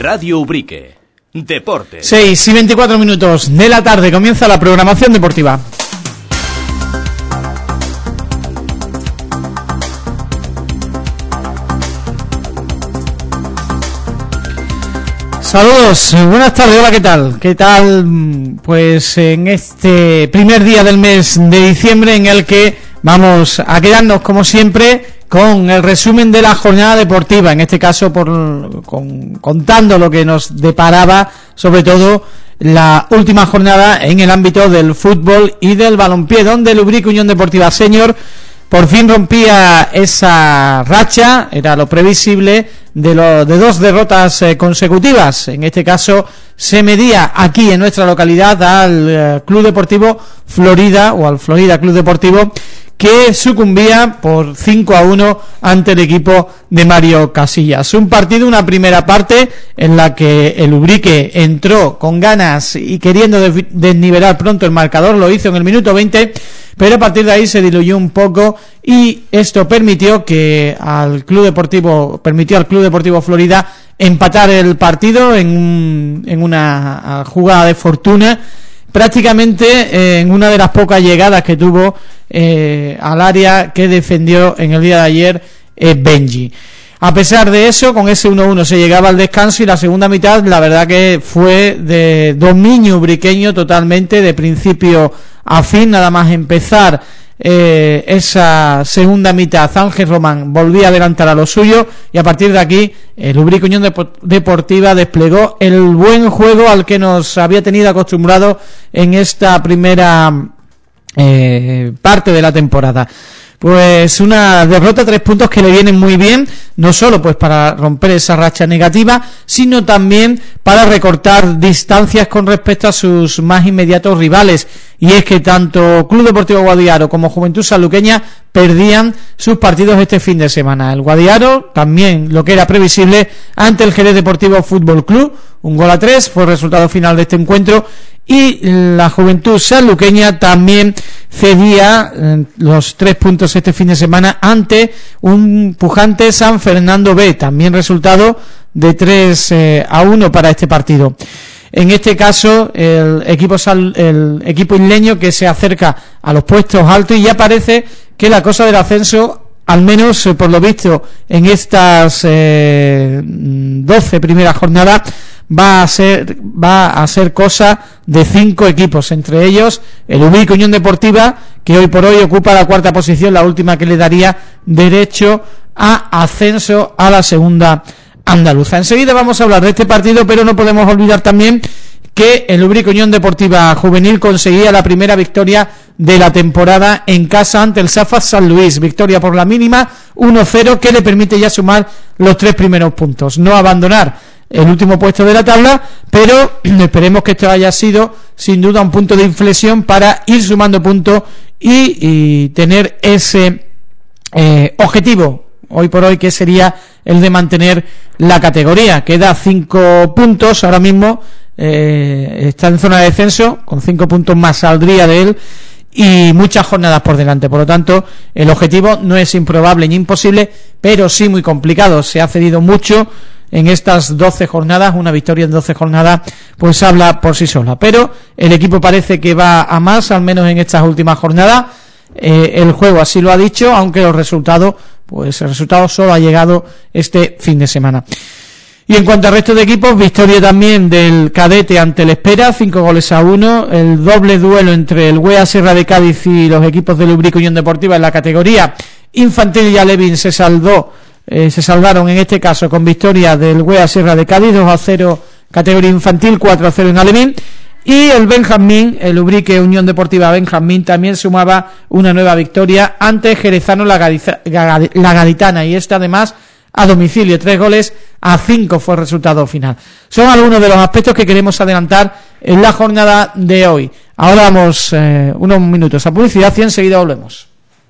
Radio Ubrique. Deporte. 6:24 de la tarde comienza la programación deportiva. Saludos, buenas tardes, hola, ¿qué tal? ¿Qué tal? Pues en este primer día del mes de diciembre en el que vamos a quedarnos como siempre con el resumen de la jornada deportiva, en este caso contando lo que nos deparaba sobre todo la última jornada en el ámbito del fútbol y del balompié, donde el Ubrique Unión Deportiva Senior por fin rompía esa racha, era lo previsible, de 2 derrotas consecutivas. En este caso se medía aquí en nuestra localidad al Club Deportivo Florida, o al Florida Club Deportivo, que sucumbía por 5-1 ante el equipo de Mario Casillas. Un partido, una primera parte en la que el Ubrique entró con ganas y queriendo desnivelar pronto el marcador, lo hizo en el minuto 20, pero a partir de ahí se diluyó un poco y esto permitió al Club Deportivo Florida empatar el partido en una jugada de fortuna, prácticamente en una de las pocas llegadas que tuvo al área que defendió en el día de ayer Benji. A pesar de eso, con ese 1-1 se llegaba al descanso y la segunda mitad, la verdad que fue de dominio ubriqueño totalmente, de principio a fin. Nada más empezar esa segunda mitad, Ángel Román volvía a adelantar a lo suyo y a partir de aquí el Ubrique Unión Deportiva desplegó el buen juego al que nos había tenido acostumbrado en esta primera parte de la temporada. Pues una derrota, 3 puntos que le vienen muy bien, no solo pues para romper esa racha negativa, sino también para recortar distancias con respecto a sus más inmediatos rivales. Y es que tanto Club Deportivo Guadiaro como Juventud Sanluqueña perdían sus partidos este fin de semana. El Guadiaro, también lo que era previsible, ante el Jerez Deportivo Fútbol Club, 1-3 fue el resultado final de este encuentro, y la Juventud Sanluqueña también cedía los 3 puntos este fin de semana ante un pujante San Fernando B, también resultado de 3-1 para este partido. En este caso el equipo isleño que se acerca a los puestos altos, y ya parece que la cosa del ascenso, al menos por lo visto en estas 12 primeras jornadas, va a ser cosa de 5 equipos, entre ellos el Ubrique Unión Deportiva, que hoy por hoy ocupa la 4ª posición, la última que le daría derecho a ascenso a la segunda andaluza. Enseguida vamos a hablar de este partido, pero no podemos olvidar también que el Ubrique Unión Deportiva Juvenil conseguía la primera victoria de la temporada en casa ante el Safas San Luis, victoria por la mínima 1-0 que le permite ya sumar los 3 primeros puntos, no abandonar el último puesto de la tabla, pero esperemos que esto haya sido sin duda un punto de inflexión para ir sumando puntos y tener ese objetivo hoy por hoy, que sería el de mantener la categoría. Queda 5 puntos ahora mismo, está en zona de descenso, con 5 puntos más saldría de él y muchas jornadas por delante. Por lo tanto, el objetivo no es improbable ni imposible, pero sí muy complicado. Se ha cedido mucho en estas 12 jornadas, una victoria en 12 jornadas pues habla por sí sola, pero el equipo parece que va a más, al menos en estas últimas jornadas. El juego así lo ha dicho, aunque el resultado solo ha llegado este fin de semana. Y en cuanto al resto de equipos, victoria también del Cadete ante el Espera, 5-1, el doble duelo entre el Huea Sierra de Cádiz y los equipos del Ubrique Unión Deportiva en la categoría infantil. Y Alevín se saldaron en este caso con victoria del Huea Sierra de Cádiz, 2-0 categoría infantil, 4-0 en Alevín. Y el Benjamín, el Ubrique Unión Deportiva Benjamín, también sumaba una nueva victoria ante Jerezano la Gaditana, y esta además a domicilio, 3-5 fue el resultado final. Son algunos de los aspectos que queremos adelantar en la jornada de hoy. Ahora damos unos minutos a publicidad y enseguida volvemos.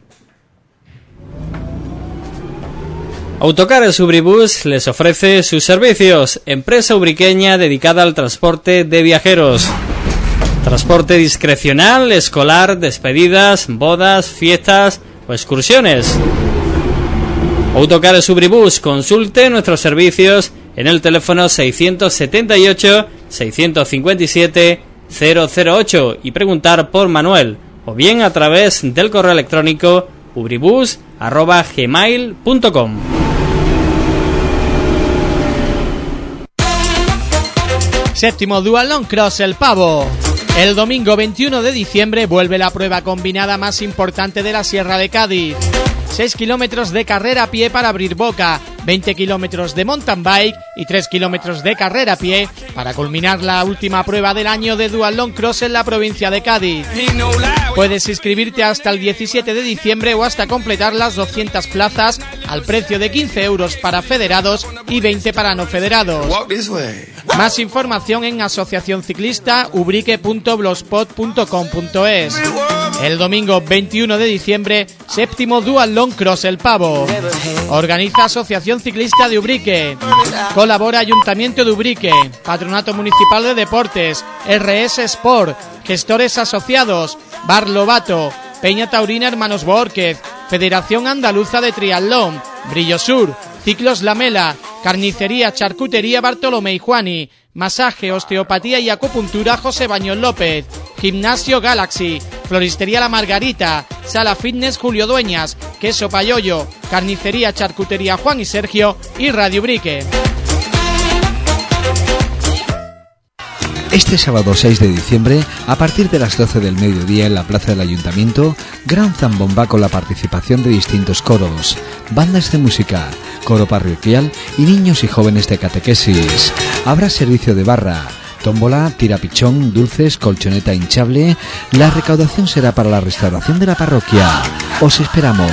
Autocares Ubribus les ofrece sus servicios, empresa ubriqueña dedicada al transporte de viajeros. Transporte discrecional, escolar, despedidas, bodas, fiestas o excursiones. Autocares Ubribus, consulte nuestros servicios en el teléfono 678-657-008 y preguntar por Manuel, o bien a través del correo electrónico ubribus@gmail.com. Séptimo Duathlon Cross El Pavo. El domingo 21 de diciembre vuelve la prueba combinada más importante de la Sierra de Cádiz. 6 kilómetros de carrera a pie para abrir boca, 20 kilómetros de mountain bike y 3 kilómetros de carrera a pie para culminar la última prueba del año de Duathlon Cross en la provincia de Cádiz. Puedes inscribirte hasta el 17 de diciembre o hasta completar las 200 plazas al precio de 15 euros para federados y 20 para no federados. Más información en asociacionciclistaubrique.blogspot.com.es. El domingo 21 de diciembre, séptimo Duathlon Cross El Pavo. Organiza Asociación Ciclista de Ubrique. Colabora Ayuntamiento de Ubrique, Patronato Municipal de Deportes, RS Sport, Gestores Asociados, Bar Lobato, Peña Taurina Hermanos Borquez, Federación Andaluza de Triatlón, Brillo Sur, Ciclos Lamela, Carnicería Charcutería Bartolomé y Juani, Masaje, Osteopatía y Acupuntura José Baños López, Gimnasio Galaxy, Floristería La Margarita, Sala Fitness Julio Dueñas, Queso Payoyo, Carnicería Charcutería Juan y Sergio y Radio Ubrique. Este sábado 6 de diciembre, a partir de las 12 del mediodía en la plaza del Ayuntamiento, gran zambomba con la participación de distintos coros, bandas de música, coro parroquial y niños y jóvenes de catequesis. Habrá servicio de barra, tómbola, tirapichón, dulces, colchoneta hinchable. La recaudación será para la restauración de la parroquia. Os esperamos.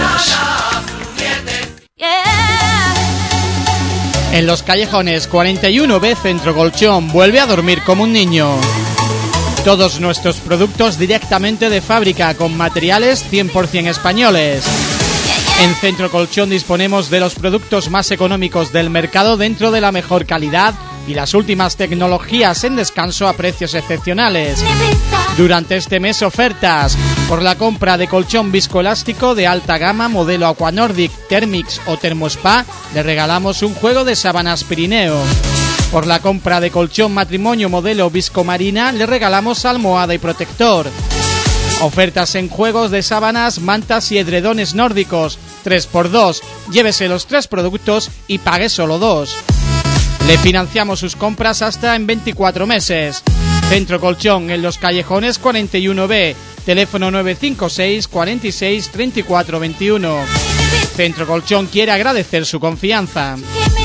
En Los Callejones 41B Centro Colchón, vuelve a dormir como un niño. Todos nuestros productos directamente de fábrica con materiales 100% españoles. En Centro Colchón disponemos de los productos más económicos del mercado dentro de la mejor calidad y las últimas tecnologías en descanso a precios excepcionales. Durante este mes ofertas. Por la compra de colchón viscoelástico de alta gama modelo Aquanordic, Thermix o Thermospa, le regalamos un juego de sábanas Pirineo. Por la compra de colchón matrimonio modelo Viscomarina, le regalamos almohada y protector. Ofertas en juegos de sábanas, mantas y edredones nórdicos, 3x2. Llévese los 3 productos y pague solo 2. Le financiamos sus compras hasta en 24 meses. Centro Colchón en Los Callejones 41B, teléfono 956 46 34 21. Centro Colchón quiere agradecer su confianza.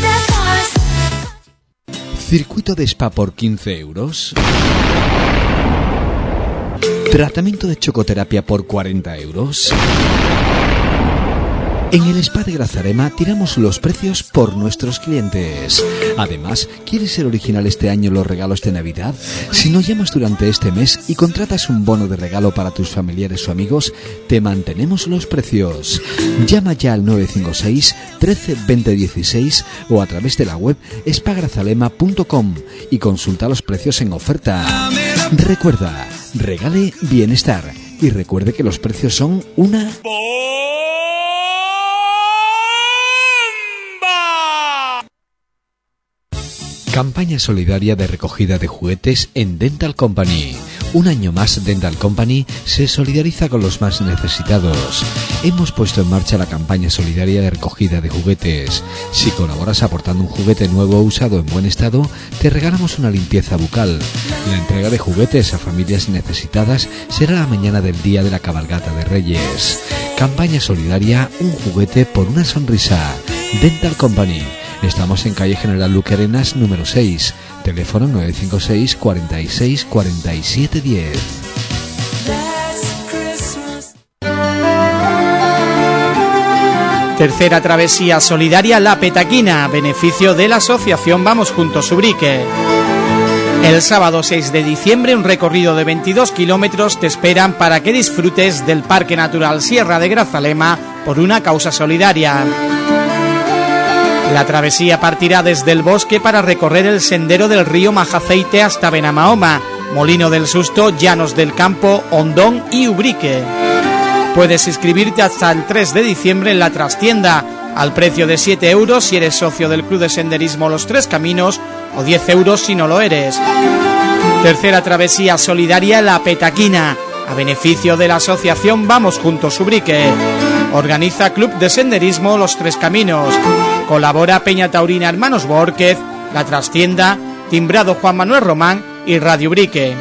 Circuito de spa por 15 euros. Tratamiento de chocoterapia por 40 euros. En el Spa de Grazalema tiramos los precios por nuestros clientes. Además, ¿quieres ser original este año en los regalos de Navidad? Si nos llamas durante este mes y contratas un bono de regalo para tus familiares o amigos, te mantenemos los precios. Llama ya al 956 13 20 16 o a través de la web spagrazalema.com y consulta los precios en oferta. Recuerda, regale bienestar y recuerde que los precios son una... Campaña solidaria de recogida de juguetes en Dental Company. Un año más Dental Company se solidariza con los más necesitados. Hemos puesto en marcha la campaña solidaria de recogida de juguetes. Si colaboras aportando un juguete nuevo o usado en buen estado, te regalamos una limpieza bucal. La entrega de juguetes a familias necesitadas será la mañana del día de la cabalgata de Reyes. Campaña solidaria, un juguete por una sonrisa. Dental Company. Estamos en calle General Luque Arenas número 6, teléfono 956 46 47 10. Tercera travesía solidaria La Petaquina, beneficio de la asociación Vamos Juntos Ubrique. El sábado 6 de diciembre un recorrido de 22 kilómetros te esperan para que disfrutes del Parque Natural Sierra de Grazalema por una causa solidaria. La travesía partirá desde el bosque para recorrer el sendero del río Majaceite hasta Benamahoma, Molino del Susto, Llanos del Campo, Hondón y Ubrique. Puedes inscribirte hasta el 3 de diciembre en la trastienda al precio de 7 euros si eres socio del Club de Senderismo Los Tres Caminos o 10 euros si no lo eres. Tercera travesía solidaria La Petaquina, a beneficio de la asociación Vamos Juntos Ubrique. Organiza Club de Senderismo Los Tres Caminos. Colabora Peña Taurina Hermanos Bórquez, La Trastienda, Timbrado Juan Manuel Román y Radio Ubrique.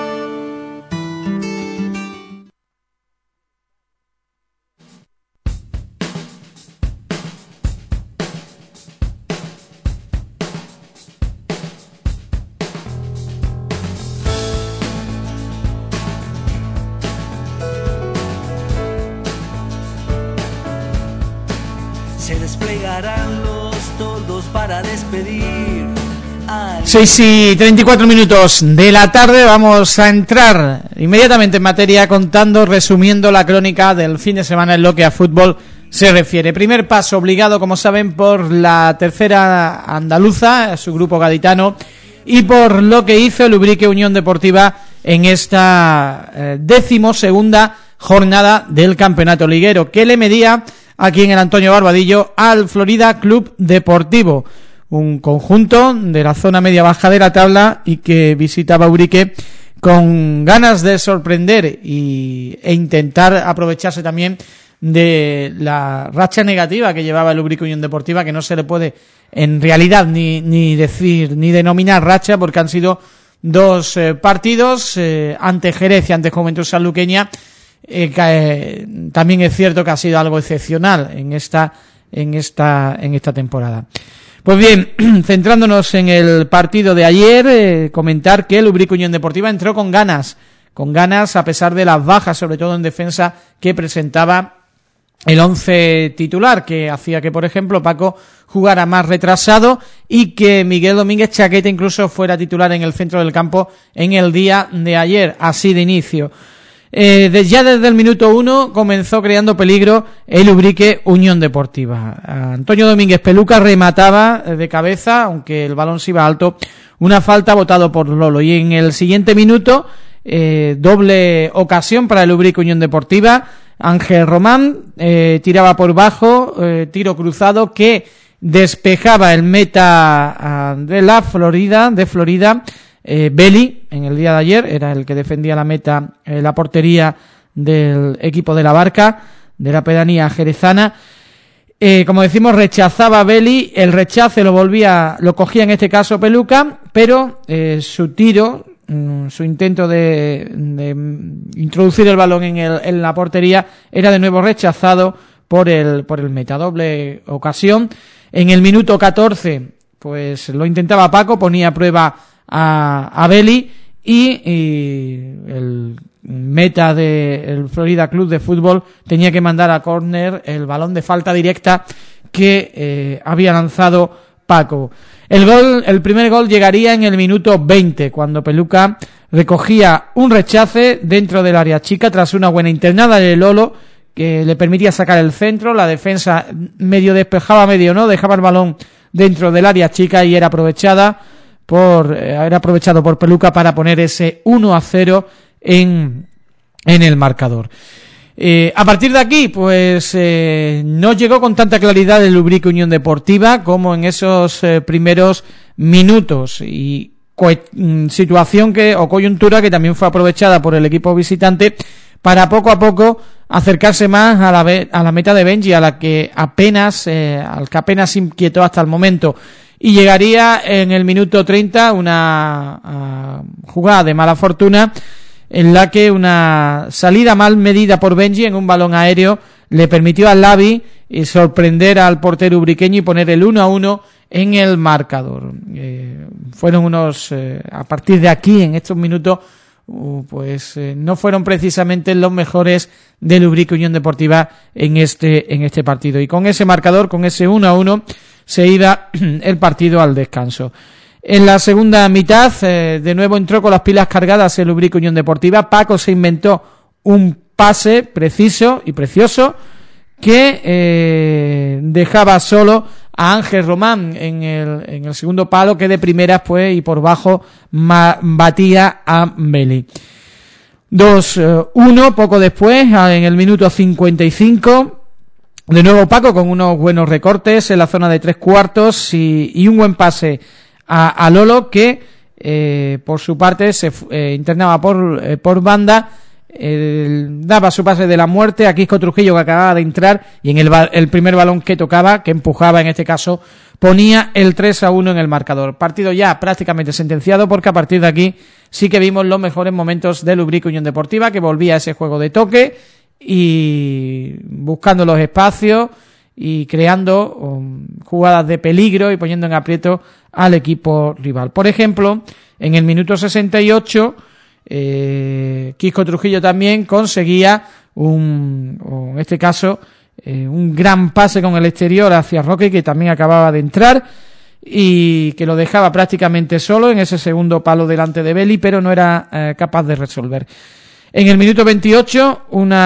Se desplegarán los toldos para despedir. 6:34 de la tarde. Vamos a entrar inmediatamente en materia resumiendo la crónica del fin de semana en lo que a fútbol se refiere. Primer paso obligado, como saben, por la tercera andaluza, su grupo gaditano, y por lo que hizo el Ubrique Unión Deportiva en esta 12ª jornada del campeonato liguero, que le medía aquí en el Antonio Barbadillo al Florida Club Deportivo, un conjunto de la zona media-baja de la tabla y que visitaba Ubrique con ganas de sorprender e intentar aprovecharse también de la racha negativa que llevaba el Ubrique Unión Deportiva, que no se le puede en realidad ni decir ni denominar racha, porque han sido dos partidos ante Jerez y ante Juventud Sanluqueña. También es cierto que ha sido algo excepcional en esta temporada. Pues bien, centrándonos en el partido de ayer, comentar que el Ubrique Unión Deportiva entró con ganas a pesar de las bajas, sobre todo en defensa, que presentaba el 11 titular, que hacía que, por ejemplo, Paco jugara más retrasado y que Miguel Domínguez Chaqueta incluso fuera titular en el centro del campo en el día de ayer, así de inicio. Ya desde el minuto 1 comenzó creando peligro el Ubrique Unión Deportiva. Antonio Domínguez Peluca remataba de cabeza, aunque el balón se iba alto, una falta votado por Lolo, y en el siguiente minuto doble ocasión para el Ubrique Unión Deportiva. Ángel Román tiraba por bajo, tiro cruzado que despejaba el meta de Florida, Beli, en el día de ayer, era el que defendía la meta, la portería del equipo de la Barca, de la pedanía jerezana. Como decimos, rechazaba Beli, el rechace lo cogía en este caso Peluca, pero su tiro, su intento de introducir el balón en la portería era de nuevo rechazado por el meta. Doble ocasión. En el minuto 14, pues lo intentaba Paco, ponía a prueba a Beli y el meta del Florida Club de Fútbol tenía que mandar a córner el balón de falta directa que había lanzado Paco. El primer gol llegaría en el minuto 20, cuando Peluca recogía un rechace dentro del área chica tras una buena internada de Lolo que le permitía sacar el centro. La defensa medio despejaba, medio no, dejaba el balón dentro del área chica y era aprovechado por Peluca para poner ese 1-0 en el marcador. A partir de aquí, pues no llegó con tanta claridad el Ubrique Unión Deportiva como en esos primeros minutos, y situación o coyuntura que también fue aprovechada por el equipo visitante para poco a poco acercarse más a la meta de Benji, al que apenas inquietó hasta el momento. Y llegaría en el minuto 30 una jugada de mala fortuna en la que una salida mal medida por Benji en un balón aéreo le permitió al Lavi sorprender al portero ubriqueño y poner el 1-1 en el marcador. Fueron a partir de aquí, en estos minutos, no fueron precisamente los mejores del Ubrique Unión Deportiva en este partido. Y con ese marcador, con ese 1-1, se iba el partido al descanso. En la segunda mitad, de nuevo entró con las pilas cargadas el Ubrique Unión Deportiva. Paco se inventó un pase preciso y precioso que dejaba solo a Ángel Román en el segundo palo, que de primeras y por bajo batía a Beli. 2-1 poco después, en el minuto 55, De nuevo Paco con unos buenos recortes en la zona de 3/4 y un buen pase a Lolo, que por su parte se internaba por banda, daba su pase de la muerte a Quisco Trujillo, que acababa de entrar, y en el primer balón que tocaba, que empujaba en este caso, ponía el 3-1 en el marcador. Partido ya prácticamente sentenciado, porque a partir de aquí sí que vimos los mejores momentos del Ubrique Unión Deportiva, que volvía a ese juego de toque y buscando los espacios y creando jugadas de peligro y poniendo en aprieto al equipo rival. Por ejemplo, en el minuto 68 Quisco Trujillo también conseguía en este caso un gran pase con el exterior hacia Roque, que también acababa de entrar y que lo dejaba prácticamente solo en ese segundo palo delante de Beli, pero no era capaz de resolver. En el minuto 28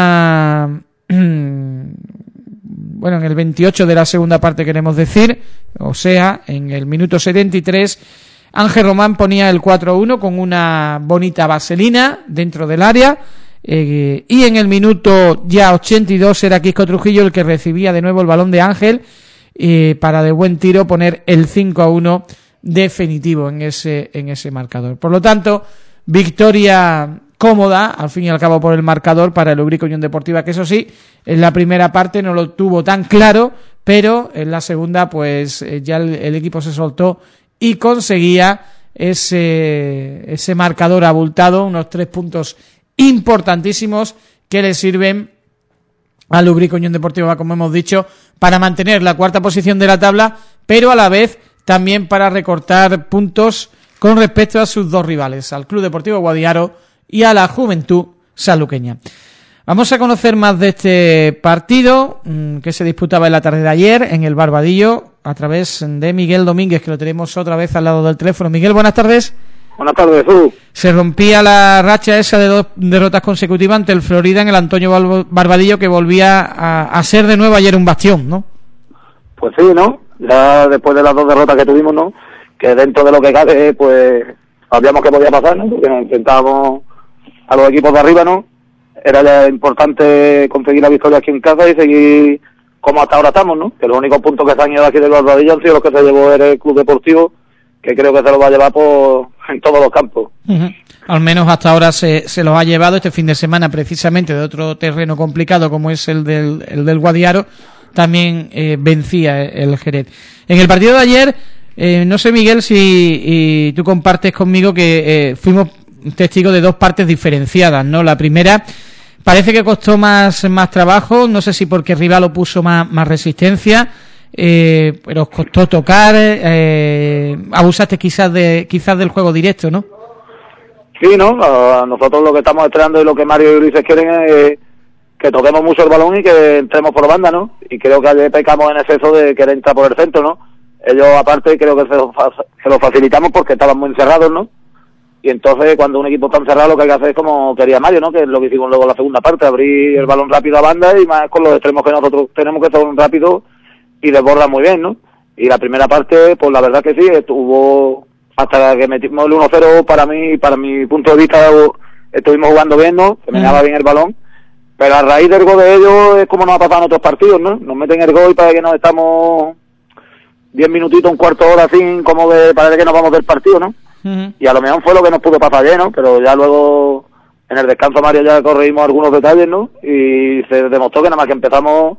en el 28 de la segunda parte queremos decir, o sea, en el minuto 73, Ángel Román ponía el 4-1 con una bonita vaselina dentro del área, y en el minuto ya 82 era Quisco Trujillo el que recibía de nuevo el balón de Ángel para de buen tiro poner el 5-1 definitivo en ese marcador. Por lo tanto, victoria cómoda, al fin y al cabo, por el marcador para el Ubrique Unión Deportiva, que eso sí, en la primera parte no lo tuvo tan claro, pero en la segunda pues ya el equipo se soltó y conseguía ese marcador abultado, unos 3 puntos importantísimos que le sirven al Ubrique Unión Deportiva, como hemos dicho, para mantener la cuarta posición de la tabla, pero a la vez también para recortar puntos con respecto a sus dos rivales, al Club Deportivo Guadiaro y a la Juventud Sanluqueña. Vamos a conocer más de este partido que se disputaba en la tarde de ayer en el Barbadillo a través de Miguel Domínguez, que lo tenemos otra vez al lado del teléfono. Miguel, buenas tardes. Buenas tardes, Jesús. Se rompía la racha esa de 2 derrotas consecutivas ante el Florida en el Antonio Barbadillo, que volvía a ser de nuevo ayer un bastión, ¿no? Pues sí, ¿no? Ya después de las 2 derrotas que tuvimos, ¿no? Que dentro de lo que cabe, pues sabíamos que podía pasar, ¿no? Porque nos enfrentábamos a los equipos de arriba, ¿no? Era ya importante conseguir la victoria aquí en casa y seguir como hasta ahora estamos, ¿no? Que los únicos puntos que se han ido aquí del Barbadillo han sido los que se llevó el Club Deportivo, que creo que se lo va a llevar en todos los campos. Uh-huh. Al menos hasta ahora se los ha llevado este fin de semana, precisamente de otro terreno complicado como es el del Guadiaro. También vencía el Jerez. En el partido de ayer, no sé, Miguel, si tú compartes conmigo que fuimos testigos de 2 partes diferenciadas, ¿no? La primera parece que costó más trabajo, no sé si porque el rival opuso más resistencia, pero os costó tocar, abusaste quizás del juego directo, ¿no? Sí, ¿no? Nosotros lo que estamos esperando y lo que Mario y Ulises quieren es que toquemos mucho el balón y que entremos por banda, ¿no? Y creo que ayer pecamos en exceso de querer entrar por el centro, ¿no? Ellos, aparte, creo que se lo facilitamos porque estaban muy encerrados, ¿no? Y entonces, cuando un equipo está encerrado, lo que hay que hacer es como quería Mario, ¿no? Que es lo que hicimos luego en la segunda parte, abrir el balón rápido a banda y más con los extremos que nosotros tenemos, que son rápidos y desbordan muy bien, ¿no? Y la primera parte, pues la verdad que sí, estuvo hasta que metimos el 1-0, para mi punto de vista, estuvimos jugando bien, ¿no? Se meneaba bien el balón. Pero a raíz del gol de ellos es como nos ha pasado en otros partidos, ¿no? Nos meten el gol y parece que nos estamos 10 minutitos, un cuarto de hora sin como de parece que nos vamos del partido, ¿no? Uh-huh. Y a lo mejor fue lo que nos pudo pasar ayer, ¿no? Pero ya luego en el descanso, Mario, ya corregimos algunos detalles, ¿no? Y se demostró que nada más que empezamos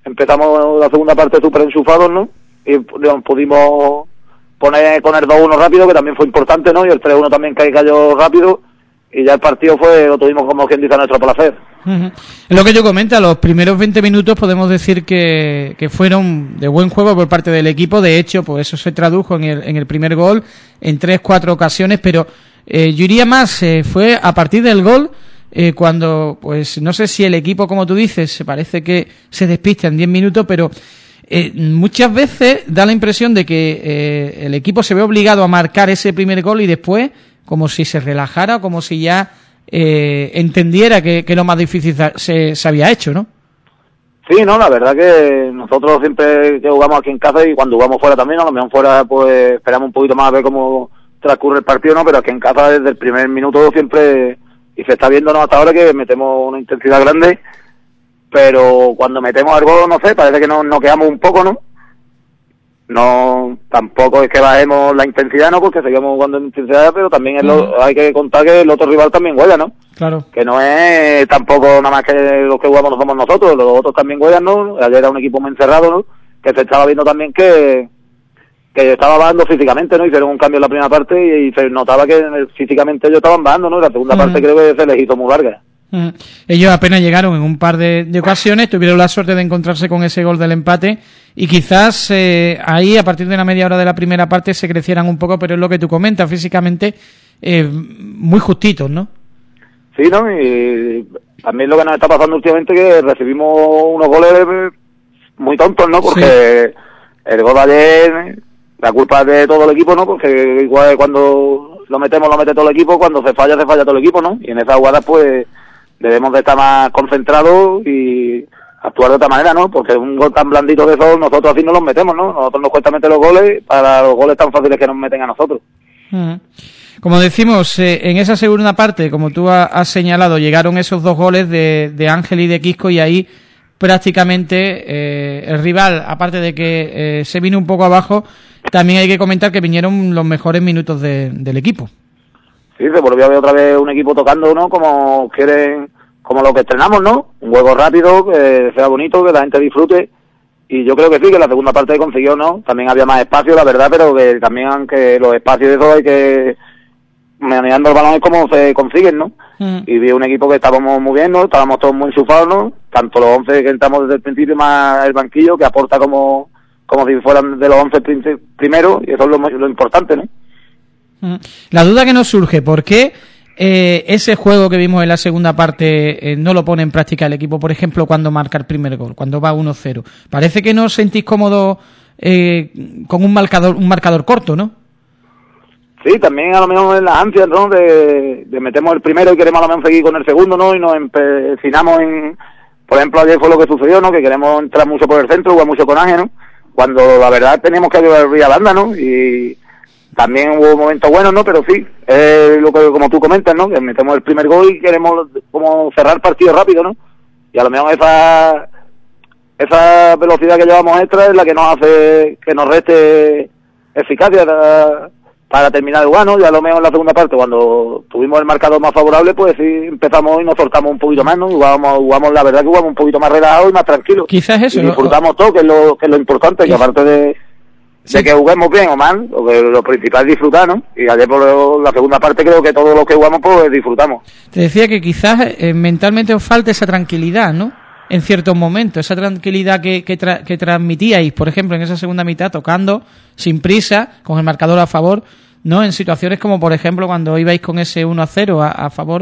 la segunda parte súper enchufados, ¿no? Y pudimos poner con el 2-1 rápido, que también fue importante, ¿no? Y el 3-1 también cayó rápido. Y ya el partido lo tuvimos como quien dice a nuestro placer. Uh-huh. Lo que yo comento, los primeros 20 minutos podemos decir que fueron de buen juego por parte del equipo. De hecho, pues eso se tradujo en el primer gol en 3-4 ocasiones, pero yo iría más, fue a partir del gol cuando, pues no sé si el equipo, como tú dices, se parece que se despista en 10 minutos, pero muchas veces da la impresión de que el equipo se ve obligado a marcar ese primer gol y después como si se relajara, como si ya entendiera que lo más difícil se había hecho, ¿no? Sí, no, la verdad que nosotros siempre que jugamos aquí en casa y cuando jugamos fuera también, a lo mejor fuera pues esperamos un poquito más a ver cómo transcurre el partido, ¿no? Pero aquí en casa desde el primer minuto siempre, y se está viendo, ¿no? Hasta ahora que metemos una intensidad grande, pero cuando metemos el gol, no sé, parece que nos quedamos un poco, ¿no? No, tampoco es que bajemos la intensidad, ¿no? Porque seguimos jugando en intensidad, pero también hay que contar que el otro rival también juega, ¿no? Claro. Que no es tampoco nada más que los que jugamos no somos nosotros, los otros también juegan, ¿no? Ayer era un equipo muy encerrado, ¿no? Que se estaba viendo también que estaba bajando físicamente, ¿no? Hicieron un cambio en la primera parte y se notaba que físicamente ellos estaban bajando, ¿no? La segunda parte creo que se les hizo muy larga. Ellos apenas llegaron en un par de ocasiones, tuvieron la suerte de encontrarse con ese gol del empate y quizás ahí a partir de la media hora de la primera parte se crecieran un poco, pero es lo que tú comentas, físicamente muy justitos, ¿no? Sí, ¿no? Y también lo que nos está pasando últimamente es que recibimos unos goles muy tontos, ¿no? Porque el gol de ayer, la culpa es de todo el equipo, ¿no? Porque igual cuando lo mete todo el equipo, cuando se falla todo el equipo, ¿no? Y en esa jugada pues debemos de estar más concentrados y actuar de otra manera, ¿no? Porque un gol tan blandito de esos, nosotros así no los metemos, ¿no? Nosotros nos cuesta meter los goles para los goles tan fáciles que nos meten a nosotros. Como decimos, en esa segunda parte, como tú has señalado, llegaron esos dos goles de Ángel y de Quisco y ahí prácticamente el rival, aparte de que se vino un poco abajo, también hay que comentar que vinieron los mejores minutos del equipo. Sí, se volvió a ver otra vez un equipo tocando, ¿no? Como quieren, como lo que estrenamos, ¿no? Un juego rápido, que sea bonito, que la gente disfrute. Y yo creo que sí, que la segunda parte consiguió, ¿no? También había más espacio, la verdad, pero que también, aunque los espacios de eso hay que manejando el balón es como se consiguen, ¿no? Y vi un equipo que estábamos muy bien, ¿no? Estábamos todos muy enchufados, ¿no? Tanto los 11 que entramos desde el principio más el banquillo, que aporta como si fueran de los 11 primeros, y eso es lo importante, ¿no? La duda que nos surge, ¿por qué ese juego que vimos en la segunda parte no lo pone en práctica el equipo, por ejemplo, cuando marca el primer gol, cuando va 1-0? Parece que no os sentís cómodos con un marcador corto, ¿no? Sí, también a lo mejor en las ansias, ¿no? De metemos el primero y queremos a lo mejor seguir con el segundo, ¿no? Y nos empecinamos en... Por ejemplo, ayer fue lo que sucedió, ¿no? Que queremos entrar mucho por el centro, jugar mucho con Ángel, ¿no? Cuando la verdad teníamos que abrir a banda, ¿no? Y también hubo momentos buenos, ¿no? Pero sí, lo que como tú comentas, ¿no? Que metemos el primer gol y queremos como cerrar el partido rápido, ¿no? Y a lo mejor esa velocidad que llevamos extra es la que nos hace que nos reste eficacia para terminar de jugar, ¿no? Ya a lo mejor en la segunda parte, cuando tuvimos el marcador más favorable, pues sí empezamos y nos soltamos un poquito más, ¿no? Jugamos la verdad que jugamos un poquito más relajado y más tranquilo. Quizás eso. Y disfrutamos todo, que es lo importante, que aparte de que juguemos bien o mal, lo principal es disfrutar, ¿no? Y ayer por la segunda parte creo que todos los que jugamos pues disfrutamos. Te decía que quizás mentalmente os falta esa tranquilidad, ¿no? En ciertos momentos, esa tranquilidad que transmitíais, por ejemplo, en esa segunda mitad, tocando sin prisa, con el marcador a favor, ¿no? En situaciones como, por ejemplo, cuando ibais con ese 1-0 a favor,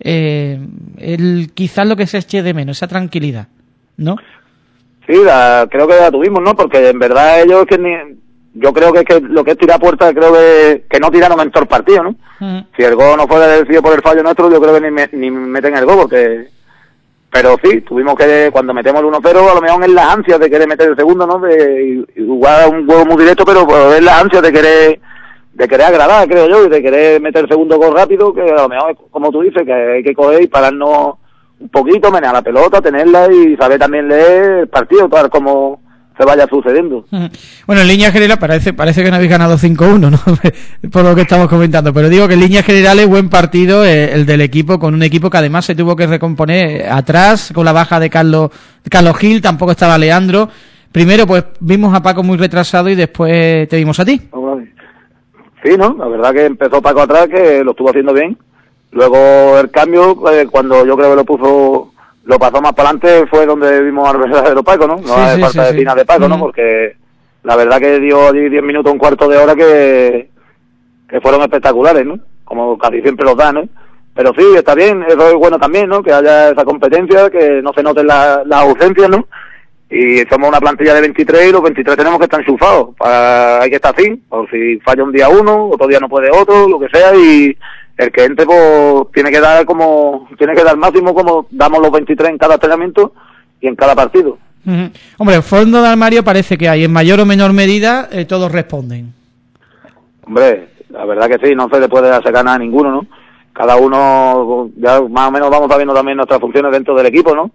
quizás lo que se eche de menos, esa tranquilidad, ¿no? Sí, creo que la tuvimos, ¿no? Porque en verdad ellos yo creo que lo que es tirar puerta, creo que no tiraron en todo el partido, ¿no? Si el gol no fuera decidido por el fallo nuestro, yo creo que ni meten el gol, porque... Pero sí, tuvimos que, cuando metemos el 1-0, a lo mejor en las ansias de querer meter el segundo, ¿no? De jugar un juego muy directo, pero en las ansias de querer agradar, creo yo, y de querer meter el segundo gol rápido, que a lo mejor, como tú dices, que hay que coger y pararnos un poquito, menear la pelota, tenerla y saber también leer el partido, tal como se vaya sucediendo. Bueno, en línea general parece que no habéis ganado 5-1, ¿no? Por lo que estamos comentando, pero digo que en líneas generales buen partido el del equipo, con un equipo que además se tuvo que recomponer atrás, con la baja de Carlos Gil, tampoco estaba Leandro. Primero pues vimos a Paco muy retrasado y después te vimos a ti. Sí, ¿no? La verdad que empezó Paco atrás, que lo estuvo haciendo bien. Luego el cambio, cuando yo creo que lo pasó más para adelante, fue donde vimos al verdadero Paco, ¿no? No hay falta de fina de Paco, ¿no? Porque la verdad que dio 10 minutos, un cuarto de hora que fueron espectaculares, ¿no? Como casi siempre los da, ¿no? Pero sí, está bien, eso es bueno también, ¿no? Que haya esa competencia, que no se noten las ausencias, ¿no? Y somos una plantilla de 23 y los 23 tenemos que estar enchufados. Hay que estar así, por si falla un día uno, otro día no puede otro, lo que sea, y el que entre pues tiene que dar máximo como damos los 23 en cada entrenamiento y en cada partido. Hombre, fondo de armario parece que hay, en mayor o menor medida todos responden. Hombre, la verdad que sí, no se le puede hacer ganas a ninguno, ¿no? Cada uno, ya más o menos vamos sabiendo también nuestras funciones dentro del equipo, ¿no?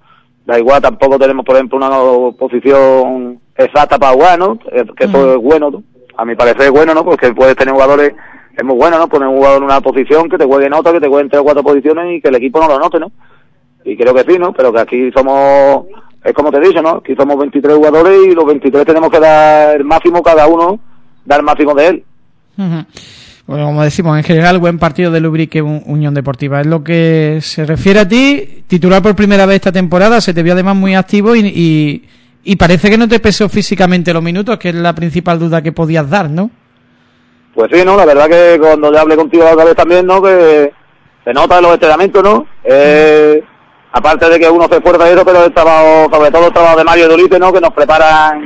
Da igual, tampoco tenemos, por ejemplo, una posición exacta para jugar, ¿no? Que eso es bueno, ¿no? A mi parecer es bueno, ¿no? Porque puedes tener jugadores, es muy bueno, ¿no? Poner un jugador en una posición que te juegue nota, que te juegue en 3 o 4 posiciones y que el equipo no lo note, ¿no? Y creo que sí, ¿no? Pero que aquí somos, es como te he dicho, ¿no? Aquí somos 23 jugadores y los 23 tenemos que dar el máximo, cada uno dar el máximo de él. Bueno, como decimos, en general, buen partido de Ubrique Unión Deportiva. Es lo que se refiere a ti, titular por primera vez esta temporada, se te vio además muy activo y parece que no te pesó físicamente los minutos, que es la principal duda que podías dar, ¿no? Pues sí, ¿no? La verdad que cuando ya hablé contigo otra vez también, ¿no? Que se nota en los entrenamientos, ¿no? Aparte de que uno se esfuerza y eso, pero sobre todo el trabajo de Mario y de Ulises, ¿no? Que nos preparan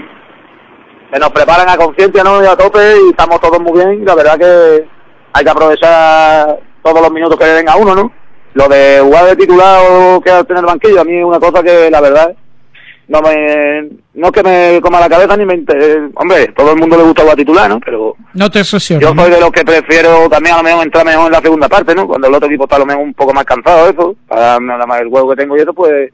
a conciencia, ¿no? Y a tope, y estamos todos muy bien. Y la verdad que hay que aprovechar todos los minutos que le den a uno, ¿no? Lo de jugar de titular o quedarse en el banquillo, a mí es una cosa que la verdad no es que me coma la cabeza ni me hombre, todo el mundo le gusta jugar titular, ¿no? Pero no te obsesiones. Yo soy de los que prefiero también a lo mejor entrar mejor en la segunda parte, ¿no? Cuando el otro equipo está a lo mejor un poco más cansado, eso, para el juego que tengo y eso, pues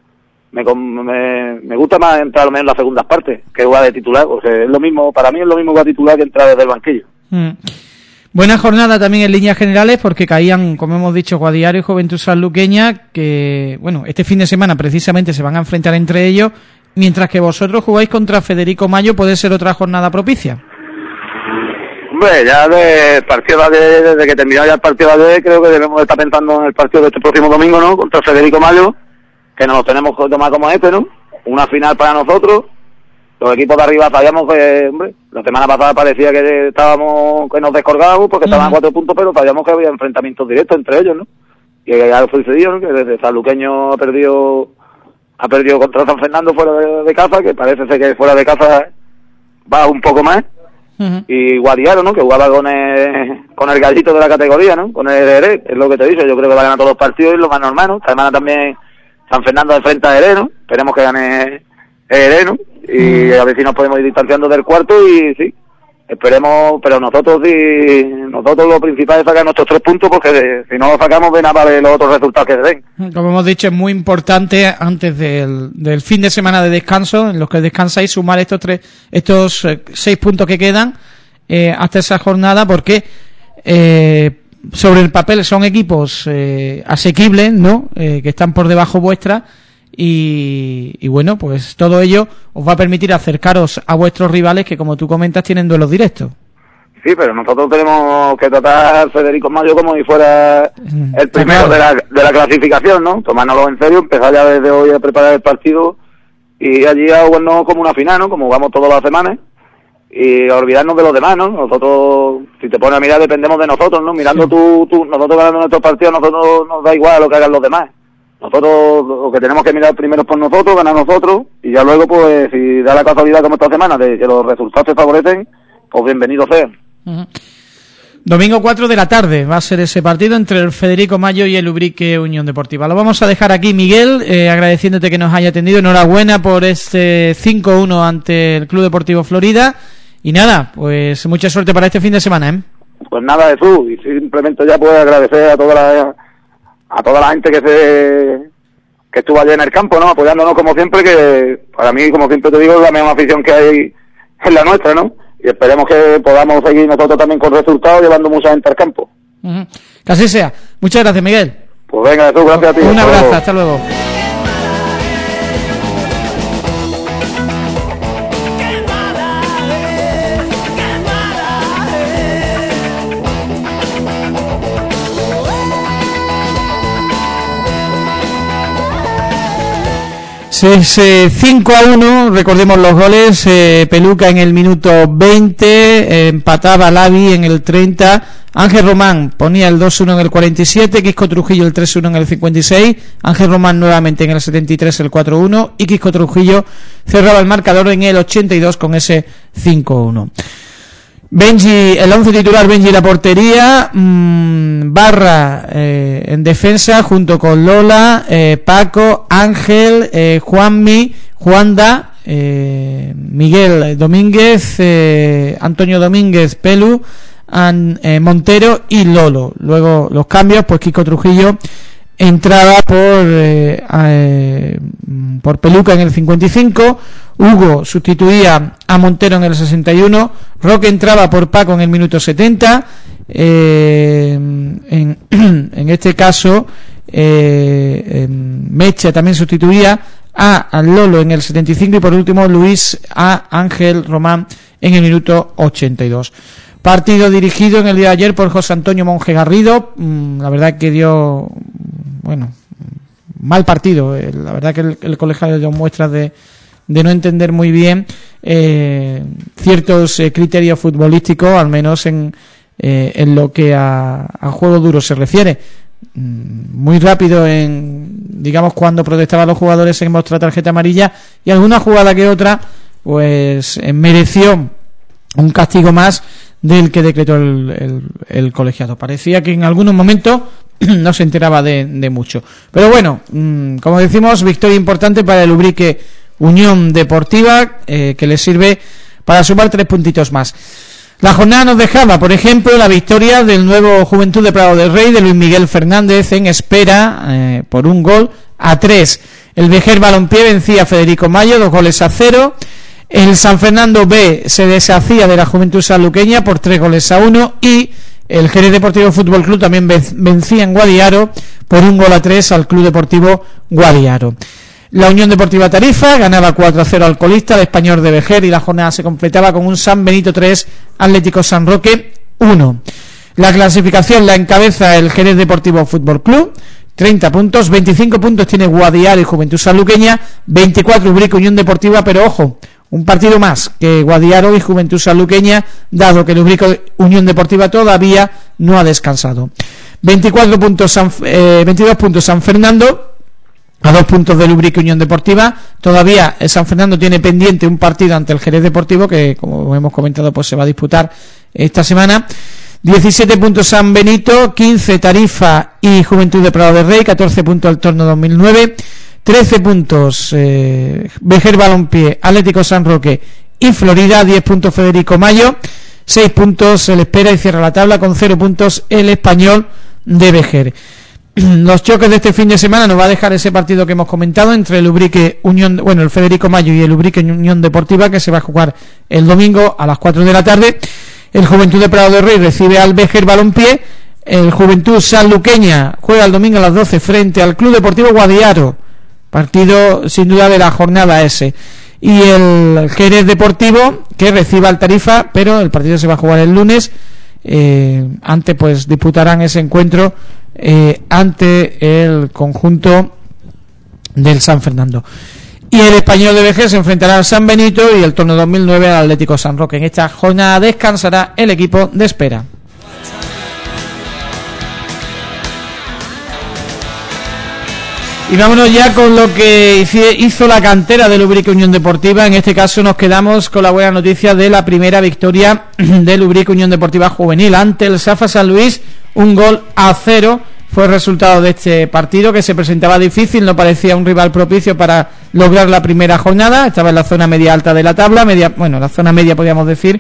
me gusta más entrar a lo mejor en las segundas partes que jugar de titular. O sea, es lo mismo, para mí es lo mismo jugar titular que entrar desde el banquillo. Buena jornada también en líneas generales, porque caían, como hemos dicho, Guadiaro y Juventud Sanluqueña, que, bueno, este fin de semana precisamente se van a enfrentar entre ellos, mientras que vosotros jugáis contra Federico Mayo. ¿Puede ser otra jornada propicia? Hombre, ya desde que terminó ya el partido de ayer, creo que debemos estar pensando en el partido de este próximo domingo, ¿no? Contra Federico Mayo, que nos tenemos que tomar como ¿no? Una final para nosotros. Los equipos de arriba sabíamos que, hombre, la semana pasada parecía que nos descolgábamos porque estaban a 4 puntos, pero sabíamos que había enfrentamientos directos entre ellos, ¿no? Y ya sucedió, ¿no? Que desde Sanluqueño ha perdido contra San Fernando fuera de casa, que parece ser que fuera de casa va un poco más. Y Guadiaro, ¿no? Que jugaba con el gallito de la categoría, ¿no? Con el Jerez, es lo que te he dicho. Yo creo que va a ganar todos los partidos y lo más normal, ¿no? Esta semana también San Fernando de frente a Jerez, ¿no? Esperemos que gane Jerez, ¿no? Y a ver si nos podemos ir distanciando del cuarto y sí, esperemos, pero nosotros lo principal es sacar nuestros 3 puntos, porque si no los sacamos de nada vale los otros resultados que se den. Como hemos dicho, es muy importante antes del fin de semana de descanso, en los que descansáis, sumar estos 6 puntos que quedan hasta esa jornada, porque sobre el papel son equipos asequibles, ¿no? Que están por debajo vuestra. Y bueno, pues todo ello os va a permitir acercaros a vuestros rivales, que como tú comentas tienen duelos directos. Sí, pero nosotros tenemos que tratar a Federico Mayo como si fuera el primero de la clasificación, ¿no? Tomárnoslo en serio, empezar ya desde hoy a preparar el partido y allí a jugarnos como una final, ¿no? Como vamos todas las semanas, y a olvidarnos de los demás, ¿no? Nosotros, si te pones a mirar, dependemos de nosotros, ¿no? Mirando nosotros ganando nuestros partidos, nosotros nos da igual lo que hagan los demás. Nosotros lo que tenemos que mirar primero es por nosotros, ganar nosotros, y ya luego, pues, si da la casualidad como esta semana de que los resultados te favorecen, pues bienvenidos sean. Domingo 4 de la tarde va a ser ese partido entre el Federico Mayo y el Ubrique Unión Deportiva. Lo vamos a dejar aquí, Miguel, agradeciéndote que nos haya atendido. Enhorabuena por este 5-1 ante el Club Deportivo Florida. Y nada, pues mucha suerte para este fin de semana, ¿eh? Pues nada, Jesús, y simplemente ya puedo agradecer a toda la gente que estuvo allí en el campo, ¿no? Apoyándonos como siempre, que para mí, como siempre te digo, es la misma afición que hay en la nuestra, ¿no? Y esperemos que podamos seguir nosotros también con resultados, llevando mucha gente al campo. Que así sea. Muchas gracias, Miguel. Pues venga, Jesús, gracias a ti. Un abrazo, hasta luego. Es 5-1, recordemos los goles. Peluca en el minuto 20, empataba Lavi en el 30, Ángel Román ponía el 2-1 en el 47, Quisco Trujillo el 3-1 en el 56, Ángel Román nuevamente en el 73 el 4-1 y Quisco Trujillo cerraba el marcador en el 82 con ese 5-1. Benji, el 11 titular, Benji la portería, Barra en defensa junto con Lola, Paco, Ángel, Juanmi, Juanda, Miguel Domínguez, Antonio Domínguez, Pelu, Montero y Lolo. Luego los cambios, pues Kiko Trujillo entraba por Peluca en el 55, Hugo sustituía a Montero en el 61, Roque entraba por Paco en el minuto 70, en este caso Mecha también sustituía al Lolo en el 75 y por último Luis a Ángel Román en el minuto 82. Partido dirigido en el día de ayer por José Antonio Monje Garrido. La verdad que dio, mal partido. La verdad que el colegiado dio muestras de no entender muy bien ciertos criterios futbolísticos, al menos en lo que a juego duro se refiere. Muy rápido digamos cuando protestaban los jugadores en mostrar tarjeta amarilla, y alguna jugada que otra pues mereció un castigo más del que decretó el colegiado. Parecía que en algunos momentos no se enteraba de mucho, pero bueno, como decimos, victoria importante para el Ubrique Unión Deportiva, que le sirve para sumar 3 puntitos más. La jornada nos dejaba, por ejemplo, la victoria del nuevo Juventud de Prado del Rey de Luis Miguel Fernández en Espera, por 1-3. El Vejer Balompié vencía a Federico Mayo 2-0. El San Fernando B se deshacía de la Juventud Sanluqueña por 3-1, y el Jerez Deportivo Fútbol Club también vencía en Guadiaro por 1-3 al Club Deportivo Guadiaro. La Unión Deportiva Tarifa ganaba 4-0 al colista, el Español de Vejer, y la jornada se completaba con un San Benito 3, Atlético San Roque 1. La clasificación la encabeza el Jerez Deportivo Fútbol Club, 30 puntos, 25 puntos tiene Guadiaro y Juventud Sanluqueña, 24 Ubrique Unión Deportiva, pero ojo, un partido más que Guadiaro y Juventud Sanluqueña, dado que el Ubrique Unión Deportiva todavía no ha descansado. 22 puntos San Fernando, a 2 puntos del Ubrique Unión Deportiva. Todavía San Fernando tiene pendiente un partido ante el Jerez Deportivo, que como hemos comentado pues se va a disputar esta semana. 17 puntos San Benito, 15 Tarifa y Juventud de Prado del Rey, 14 puntos el Torno 2009, 13 puntos Vejer Balompié, Atlético San Roque y Florida, 10 puntos Federico Mayo, 6 puntos el Espera y cierra la tabla con 0 puntos el Español de Vejer. Los choques de este fin de semana nos va a dejar ese partido que hemos comentado entre el Ubrique Unión, el Federico Mayo y el Ubrique Unión Deportiva, que se va a jugar el domingo a las 4 de la tarde. El Juventud de Prado del Rey recibe al Vejer Balompié. El Juventud Sanluqueña juega el domingo a las 12 frente al Club Deportivo Guadiaro, partido sin duda de la jornada ese. Y el Jerez Deportivo, que reciba al Tarifa, pero el partido se va a jugar el lunes. Antes pues disputarán ese encuentro ante el conjunto del San Fernando, y el Español de Vejer se enfrentará al San Benito y el Torno 2009 al Atlético San Roque. En esta jornada descansará el equipo de Espera. Y vámonos ya con lo que hizo la cantera del Ubrique Unión Deportiva. En este caso nos quedamos con la buena noticia de la primera victoria del Ubrique Unión Deportiva Juvenil ante el Safa San Luis, 1-0 fue el resultado de este partido, que se presentaba difícil, no parecía un rival propicio para lograr la primera jornada. Estaba en la zona media alta de la tabla, la zona media podríamos decir,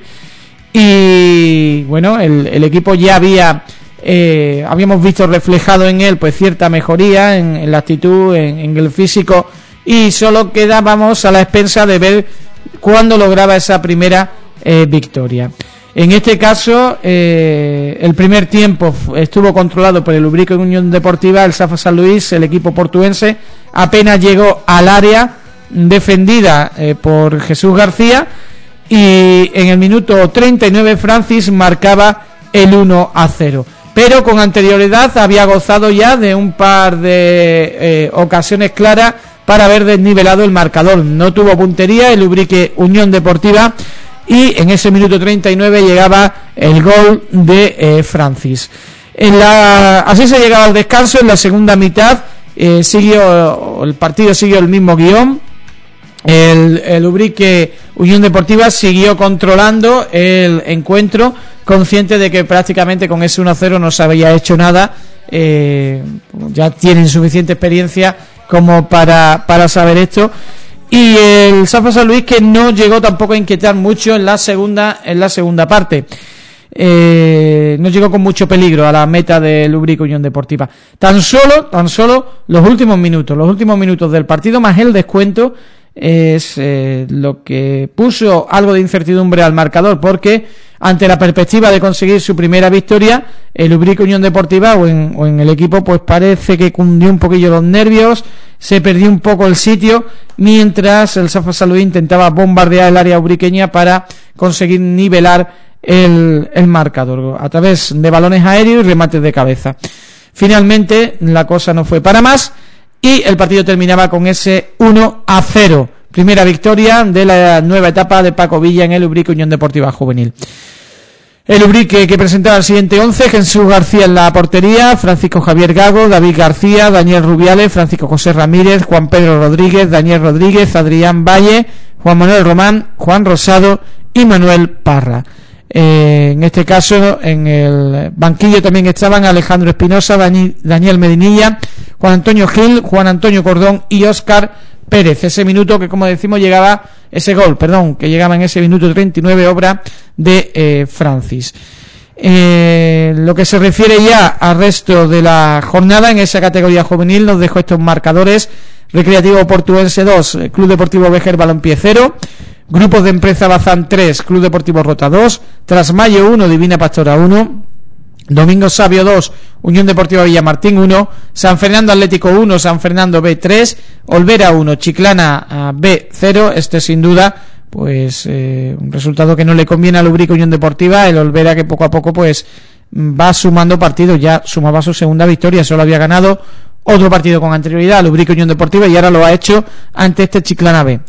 y bueno, el equipo ya habíamos visto reflejado en él pues cierta mejoría en la actitud, en el físico, y solo quedábamos a la expensa de ver cuándo lograba esa primera victoria. En este caso, el primer tiempo estuvo controlado por el Ubrique Unión Deportiva. El Safa San Luis, el equipo portuense, apenas llegó al área defendida por Jesús García, y en el minuto 39 Francis marcaba el 1-0. Pero con anterioridad había gozado ya de un par de ocasiones claras para haber desnivelado el marcador. No tuvo puntería el Ubrique Unión Deportiva, y en ese minuto 39 llegaba el gol de Francis. Así se llegaba al descanso. En la segunda mitad el partido siguió el mismo guión. El Ubrique Unión Deportiva siguió controlando el encuentro, consciente de que prácticamente con ese 1-0 no se había hecho nada. Ya tienen suficiente experiencia como para saber esto. Y el Safa San Luis, que no llegó tampoco a inquietar mucho en la segunda parte. no llegó con mucho peligro a la meta del Ubrique Unión Deportiva. Tan solo los últimos minutos del partido más el descuento es lo que puso algo de incertidumbre al marcador, porque ante la perspectiva de conseguir su primera victoria, el Ubrique Unión Deportiva o en el equipo pues parece que cundió un poquillo los nervios, se perdió un poco el sitio, mientras el Safa Salud intentaba bombardear el área ubriqueña para conseguir nivelar el marcador a través de balones aéreos y remates de cabeza. Finalmente la cosa no fue para más y el partido terminaba con ese 1-0, primera victoria de la nueva etapa de Paco Villa en el Ubrique Unión Deportiva Juvenil. El Ubrique, que presentaba el siguiente 11: Jesús García en la portería, Francisco Javier Gago, David García, Daniel Rubiales, Francisco José Ramírez, Juan Pedro Rodríguez, Daniel Rodríguez, Adrián Valle, Juan Manuel Román, Juan Rosado y Manuel Parra. En este caso, en el banquillo también estaban Alejandro Espinosa, Daniel Medinilla, Juan Antonio Gil, Juan Antonio Cordón y Óscar Pérez. Ese minuto que, como decimos, ese gol que llegaba en ese minuto 39, obra de Francis. Lo que se refiere ya al resto de la jornada en esa categoría juvenil, nos dejó estos marcadores: Recreativo Portuense 2, Club Deportivo Vejer Balompié 0, Grupos de Empresa Bazán 3, Club Deportivo Rota 2, Trasmayo 1, Divina Pastora 1, Domingo Sabio 2, Unión Deportiva Villamartín 1, San Fernando Atlético 1, San Fernando B 3, Olvera 1, Chiclana B 0. Este sin duda pues un resultado que no le conviene al Ubrique Unión Deportiva. El Olvera, que poco a poco pues va sumando partidos, ya sumaba su segunda victoria, solo había ganado otro partido con anterioridad al Ubrique Unión Deportiva y ahora lo ha hecho ante este Chiclana B.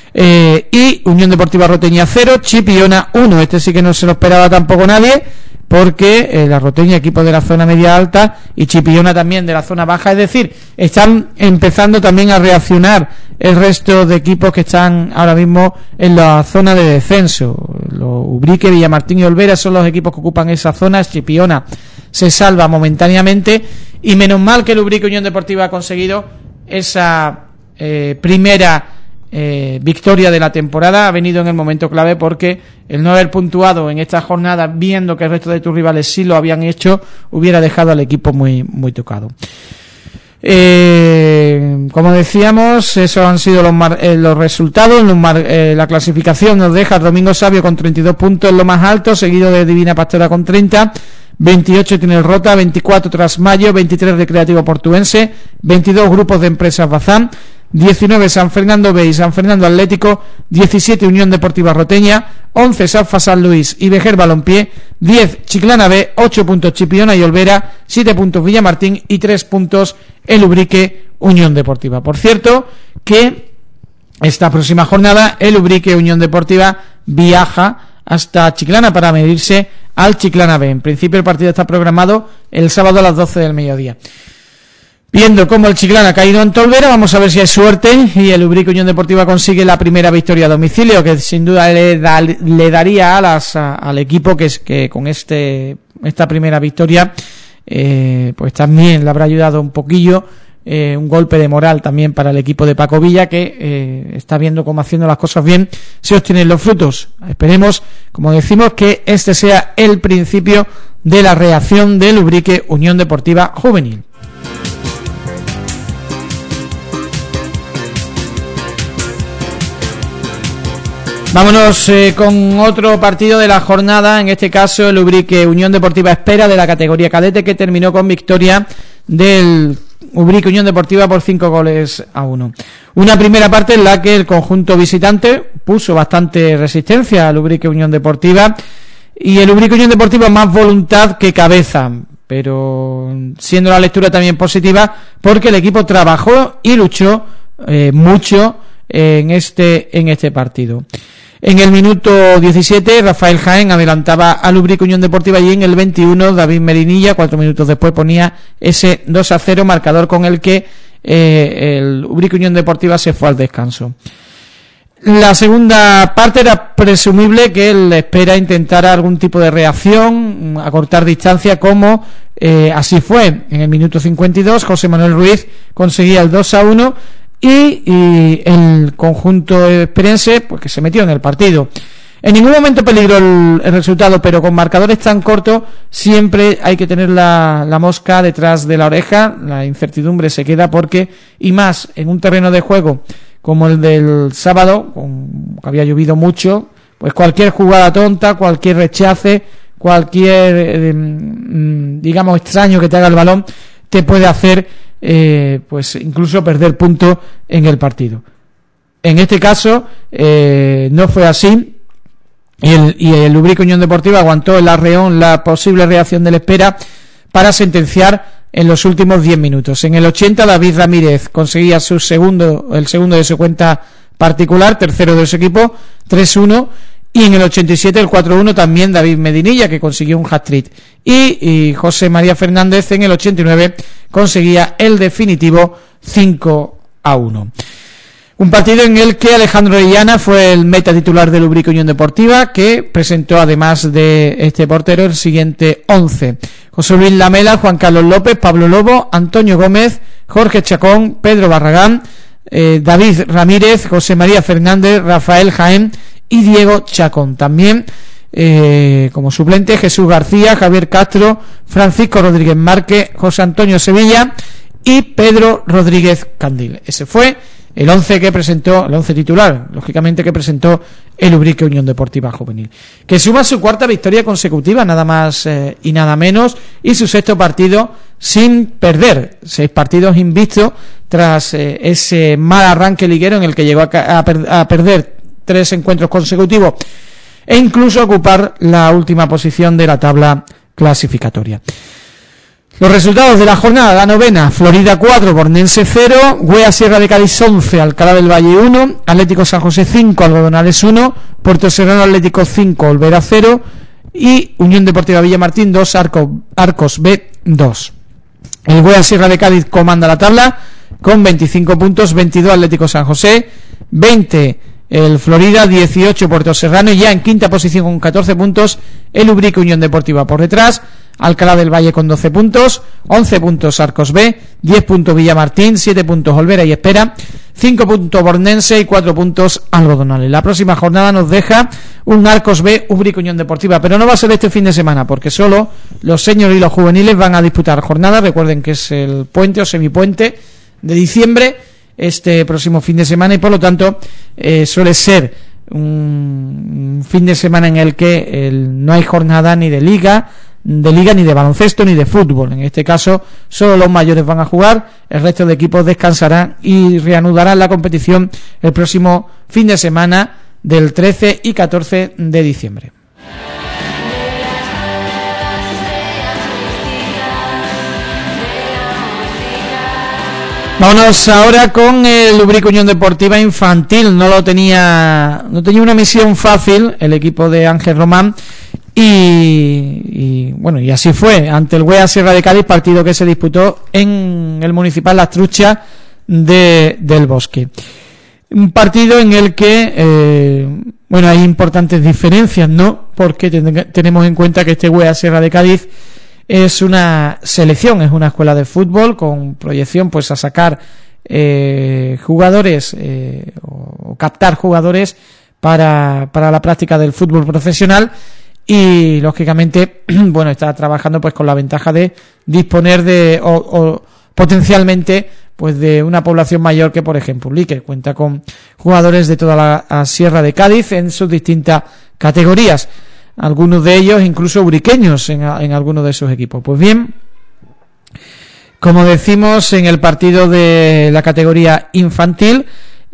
Y Unión Deportiva Roteña 0, Chipiona 1. Este sí que no se lo esperaba tampoco nadie, porque la Roteña, equipo de la zona media alta, y Chipiona también de la zona baja, es decir, están empezando también a reaccionar el resto de equipos que están ahora mismo en la zona de descenso. Los Ubrique, Villamartín y Olvera son los equipos que ocupan esa zona. Chipiona se salva momentáneamente y menos mal que el Ubrique Unión Deportiva ha conseguido esa primera victoria de la temporada. Ha venido en el momento clave, porque el no haber puntuado en esta jornada, viendo que el resto de tus rivales sí lo habían hecho, hubiera dejado al equipo muy, muy tocado. Como decíamos, esos han sido los resultados. La clasificación nos deja Domingo Sabio con 32 puntos en lo más alto, seguido de Divina Pastora con 30, 28 tiene el Rota, 24 Trasmayo, 23 Recreativo Portuense, 22 Grupos de Empresas Bazán, 19 San Fernando B y San Fernando Atlético, 17 Unión Deportiva Roteña, 11 Safa San Luis y Vejer Balompié, 10 Chiclana B, 8 puntos Chipiona y Olvera, 7 puntos Villamartín y 3 puntos el Ubrique Unión Deportiva. Por cierto, que esta próxima jornada el Ubrique Unión Deportiva viaja hasta Chiclana para medirse al Chiclana B. En principio el partido está programado el sábado a las 12 del mediodía. Viendo cómo el Chiclana ha caído en Olvera, vamos a ver si hay suerte y el Ubrique Unión Deportiva consigue la primera victoria a domicilio, que sin duda le daría alas al equipo, que con esta primera victoria pues también le habrá ayudado un poquillo, un golpe de moral también para el equipo de Paco Villa, que está viendo cómo, haciendo las cosas bien, se obtienen los frutos. Esperemos, como decimos, que este sea el principio de la reacción del Ubrique Unión Deportiva Juvenil. Vámonos con otro partido de la jornada, en este caso el Ubrique Unión Deportiva Espera de la categoría cadete, que terminó con victoria del Ubrique Unión Deportiva por 5-1. Una primera parte en la que el conjunto visitante puso bastante resistencia al Ubrique Unión Deportiva, y el Ubrique Unión Deportiva más voluntad que cabeza, pero siendo la lectura también positiva, porque el equipo trabajó y luchó mucho en este partido. En el minuto 17 Rafael Jaén adelantaba al Ubrique Unión Deportiva, y en el 21 David Merinilla, 4 minutos después, ponía ese 2-0, marcador con el que el Ubrique Unión Deportiva se fue al descanso. La segunda parte era presumible que el Espera intentara algún tipo de reacción, acortar distancia, como así fue. En el minuto 52 José Manuel Ruiz conseguía el 2-1 y el conjunto esperense pues que se metió en el partido. En ningún momento peligró el resultado, pero con marcadores tan cortos siempre hay que tener la mosca detrás de la oreja. La incertidumbre se queda porque, y más en un terreno de juego como el del sábado, que había llovido mucho, pues cualquier jugada tonta, cualquier rechace, cualquier digamos extraño que te haga el balón te puede hacer pues incluso perder puntos en el partido. En este caso no fue así. Y el Lubrica Unión Deportiva aguantó el arreón, la posible reacción del Espera, para sentenciar en los últimos 10 minutos. En el 80 David Ramírez conseguía el segundo de su cuenta particular, tercero de su equipo, 3-1, y en el 87 el 4-1 también David Medinilla, que consiguió un hat-trick, y José María Fernández en el 89 conseguía el definitivo 5-1. Un partido en el que Alejandro Orellana fue el meta titular del Lubrica Unión Deportiva, que presentó además de este portero el siguiente 11: José Luis Lamela, Juan Carlos López, Pablo Lobo, Antonio Gómez, Jorge Chacón, Pedro Barragán, David Ramírez, José María Fernández, Rafael Jaén y Diego Chacón. También como suplente Jesús García, Javier Castro, Francisco Rodríguez Márquez, José Antonio Sevilla y Pedro Rodríguez Candil. Ese fue el 11 que presentó, el 11 titular, lógicamente, que presentó el Lubrica Unión Deportiva Juvenil, que suma su cuarta victoria consecutiva, nada más y nada menos, y su sexto partido sin perder, 6 partidos invictos tras ese mal arranque liguero en el que llegó a perder 3 encuentros consecutivos e incluso ocupar la última posición de la tabla clasificatoria. Los resultados de la jornada: la novena, Florida 4, Bornense 0, Güea Sierra de Cádiz 11, Alcalá del Valle 1, Atlético San José 5, Algodonales 1, Puerto Serrano Atlético 5, Olvera 0 y Unión Deportiva Villamartín 2, Arcos B 2. El Güea Sierra de Cádiz comanda la tabla con 25 puntos, 22 Atlético San José, 20 el Florida, 18 Puerto Serrano, y ya en quinta posición con 14 puntos el Lubrica Unión Deportiva. Por detrás, Alcalá del Valle con 12 puntos, 11 puntos Arcos B, 10 puntos Villamartín, 7 puntos Olvera y Espera, 5 puntos Bornense y 4 puntos Algodonales. La próxima jornada nos deja un Arcos B, Lubrica Unión Deportiva, pero no va a ser este fin de semana, porque solo los seniors y los juveniles van a disputar jornadas. Recuerden que es el puente o semipuente de diciembre este próximo fin de semana, y por lo tanto suele ser un fin de semana en el que no hay jornada ni de liga ni de baloncesto ni de fútbol. En este caso solo los mayores van a jugar, el resto de equipos descansarán y reanudarán la competición el próximo fin de semana del 13 y 14 de diciembre. Vámonos ahora con el Lubrica Unión Deportiva Infantil. No tenía una misión fácil el equipo de Ángel Román, y bueno, y así fue ante el Güea Sierra de Cádiz, partido que se disputó en el municipal Las Truchas del Bosque. Un partido en el que bueno, hay importantes diferencias, ¿no? Porque tenemos en cuenta que este Güea Sierra de Cádiz es una selección, es una escuela de fútbol con proyección pues a sacar jugadores o captar jugadores para la práctica del fútbol profesional, y lógicamente bueno, está trabajando pues con la ventaja de disponer de o potencialmente pues de una población mayor que, por ejemplo, Ulique. Cuenta con jugadores de toda la Sierra de Cádiz en sus distintas categorías, algunos de ellos incluso uriqueños en algunos de sus equipos. Pues bien, como decimos, en el partido de la categoría infantil,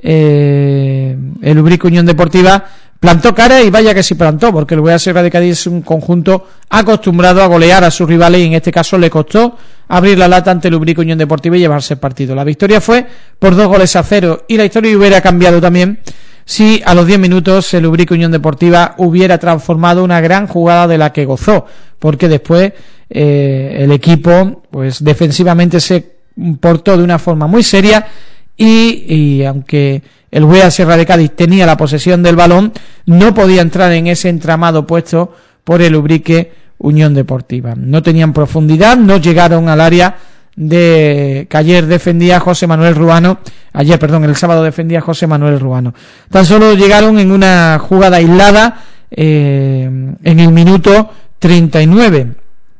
el Lubrica Unión Deportiva plantó cara, y vaya que sí plantó, porque el Güea Sierra de Cádiz es un conjunto acostumbrado a golear a sus rivales, y en este caso le costó abrir la lata ante el Lubrica Unión Deportiva y llevarse el partido. La victoria fue por 2-0, y la historia hubiera cambiado también si a los 10 minutos el Lubrica Unión Deportiva hubiera transformado una gran jugada de la que gozó, porque después el equipo pues defensivamente se portó de una forma muy seria, y aunque el Güea Sierra de Cádiz tenía la posesión del balón, no podía entrar en ese entramado puesto por el Lubrica Unión Deportiva. No tenían profundidad, no llegaron al área que ayer defendía José Manuel Ruano, el sábado defendía José Manuel Ruano. Tan solo llegaron en una jugada aislada en el minuto 39.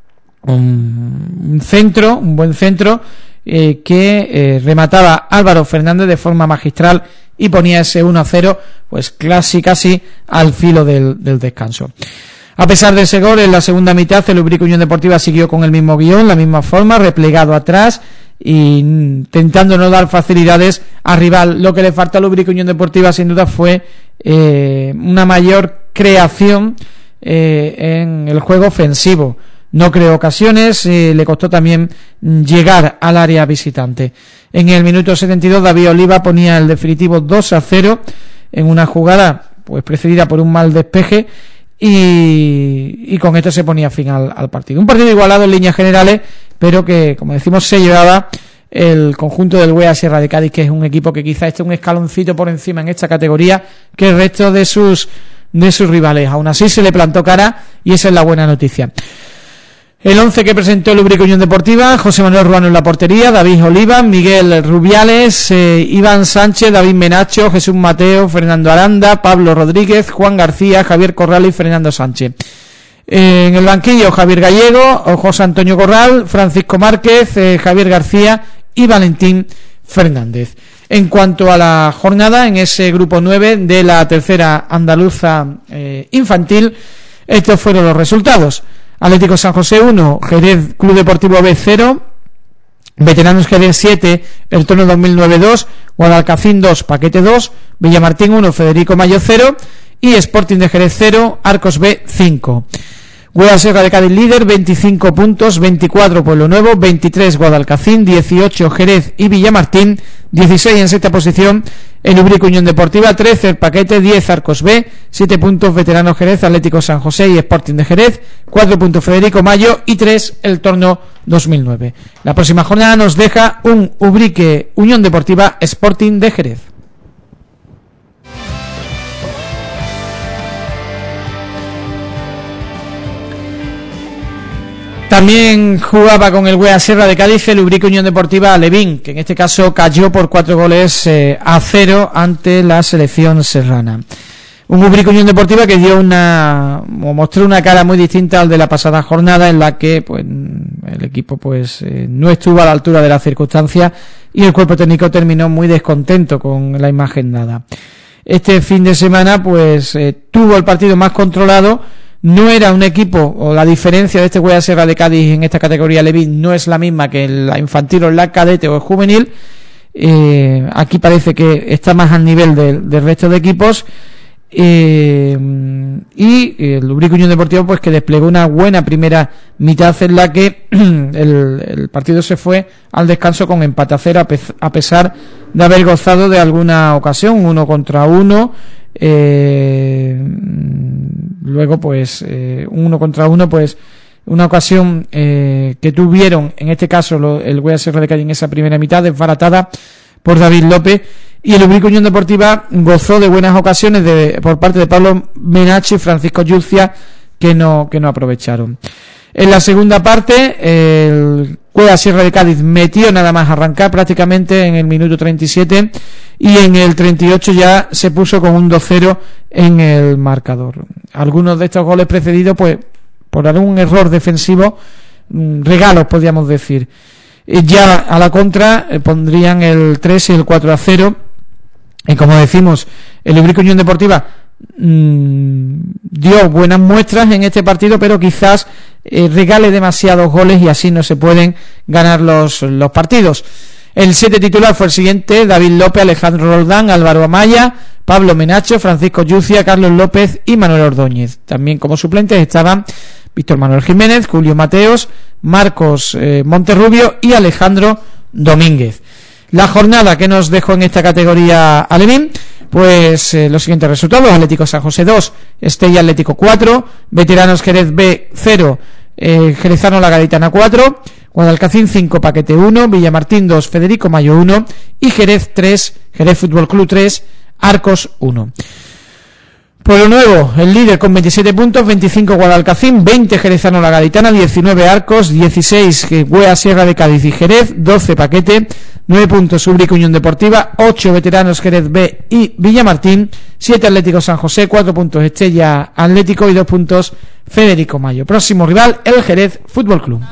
Un buen centro que remataba Álvaro Fernández de forma magistral y ponía ese 1-0 pues casi al filo del descanso. A pesar de ese gol, en la segunda mitad el Ubrique Unión Deportiva siguió con el mismo guión, la misma forma, replegado atrás y intentando no dar facilidades al rival. Lo que le falta al Ubrique Unión Deportiva sin duda fue una mayor creación en el juego ofensivo. No creó ocasiones, le costó también llegar al área visitante. En el minuto 72 David Oliva ponía el definitivo 2-0 en una jugada pues precedida por un mal despeje y con esto se ponía fin al partido. Un partido igualado en líneas generales, pero que, como decimos, se llevaba el conjunto del UEA Sierra de Cádiz, que es un equipo que quizá esté un escaloncito por encima en esta categoría que el resto de sus rivales. Aún así se le plantó cara y esa es la buena noticia. El 11 que presentó el Ubrique Unión Deportiva: José Manuel Ruano en la portería, David Oliva, Miguel Rubiales, Iván Sánchez, David Menacho, Jesús Mateo, Fernando Aranda, Pablo Rodríguez, Juan García, Javier Corral y Fernando Sánchez. En el banquillo Javier Gallego, José Antonio Corral, Francisco Márquez, Javier García y Valentín Fernández. En cuanto a la jornada, en ese grupo 9 de la tercera andaluza infantil, estos fueron los resultados: Atlético San José 1, Jerez Club Deportivo B 0, Veteranos Jerez 7, El Tono 2009 2, Guadalcacín 2, Paquete 2, Villamartín 1, Federico Mayo 0 y Sporting de Jerez 0, Arcos B 5. UEFA Sierra de Cádiz líder, 25 puntos, 24 Pueblo Nuevo, 23 Guadalcacín, 18 Jerez y Villamartín, 16 en sexta posición el Ubrique Unión Deportiva, 13 el Paquete, 10 Arcos B, 7 puntos Veteranos Jerez, Atlético San José y Sporting de Jerez, 4 puntos Federico Mayo y 3 el Torno 2009. La próxima jornada nos deja un Ubrique Unión Deportiva Sporting de Jerez. También jugaba con el UEA Sierra de Cádiz el Ubrique Unión Deportiva Alevín, que en este caso cayó por 4-0 ante la selección serrana. Un Ubrique Unión Deportiva que mostró una cara muy distinta al de la pasada jornada, en la que pues el equipo no estuvo a la altura de las circunstancias y el cuerpo técnico terminó muy descontento con la imagen dada. Este fin de semana tuvo el partido más controlado. No era un equipo, o la diferencia de este UEA Sierra de Cádiz en esta categoría Alevín no es la misma que en la infantil o en la cadete o el juvenil. Aquí parece que está más al nivel del resto de equipos. Y el Ubrique Unión Deportivo que desplegó una buena primera mitad en la que el partido se fue al descanso con empate a 0 a pesar de haber gozado de alguna ocasión, 1-1. Luego 1-1, una ocasión que tuvieron en este caso el UEA Sierra de Cádiz en esa primera mitad, desbaratada por David López, y el Ubrique Unión Deportiva gozó de buenas ocasiones por parte de Pablo Menacho y Francisco Yucia que no aprovecharon. En la segunda parte el UEA Sierra de Cádiz metió nada más arrancar prácticamente en el minuto 37 y en el 38 ya se puso con un 2-0 en el marcador. Algunos de estos goles precedidos por algún error defensivo, regalos podríamos decir. Ya a la contra pondrían el 3 y el 4-0 y como decimos el Ubrique Unión Deportiva dio buenas muestras en este partido, pero quizás regale demasiados goles y así no se pueden ganar los partidos. El 7 titular fue el siguiente: David López, Alejandro Roldán, Álvaro Amaya, Pablo Menacho, Francisco Yucia, Carlos López y Manuel Ordóñez. También como suplentes estaban Víctor Manuel Jiménez, Julio Mateos, Marcos Monterrubio y Alejandro Domínguez. La jornada que nos dejó en esta categoría Alevín, los siguientes resultados: Atlético San José 2, Estella Atlético 4, Veteranos Jerez B 0, Jerezano La Gaditana 4, Guadalcacín 5, Paquete 1, Villamartín 2, Federico Mayo 1 y Jerez 3, Jerez Fútbol Club 3, Arcos 1. Pueblo Nuevo, el líder con 27 puntos, 25 Guadalcacín, 20 Jerezano La Gaditana, 19 Arcos, 16 Güea Sierra de Cádiz y Jerez, 12 Paquete, 9 puntos Ubrique Unión Deportiva, 8 Veteranos Jerez B y Villamartín, 7 Atlético San José, 4 puntos Estella Atlético y 2 puntos Federico Mayo. Próximo rival, el Jerez Fútbol Club.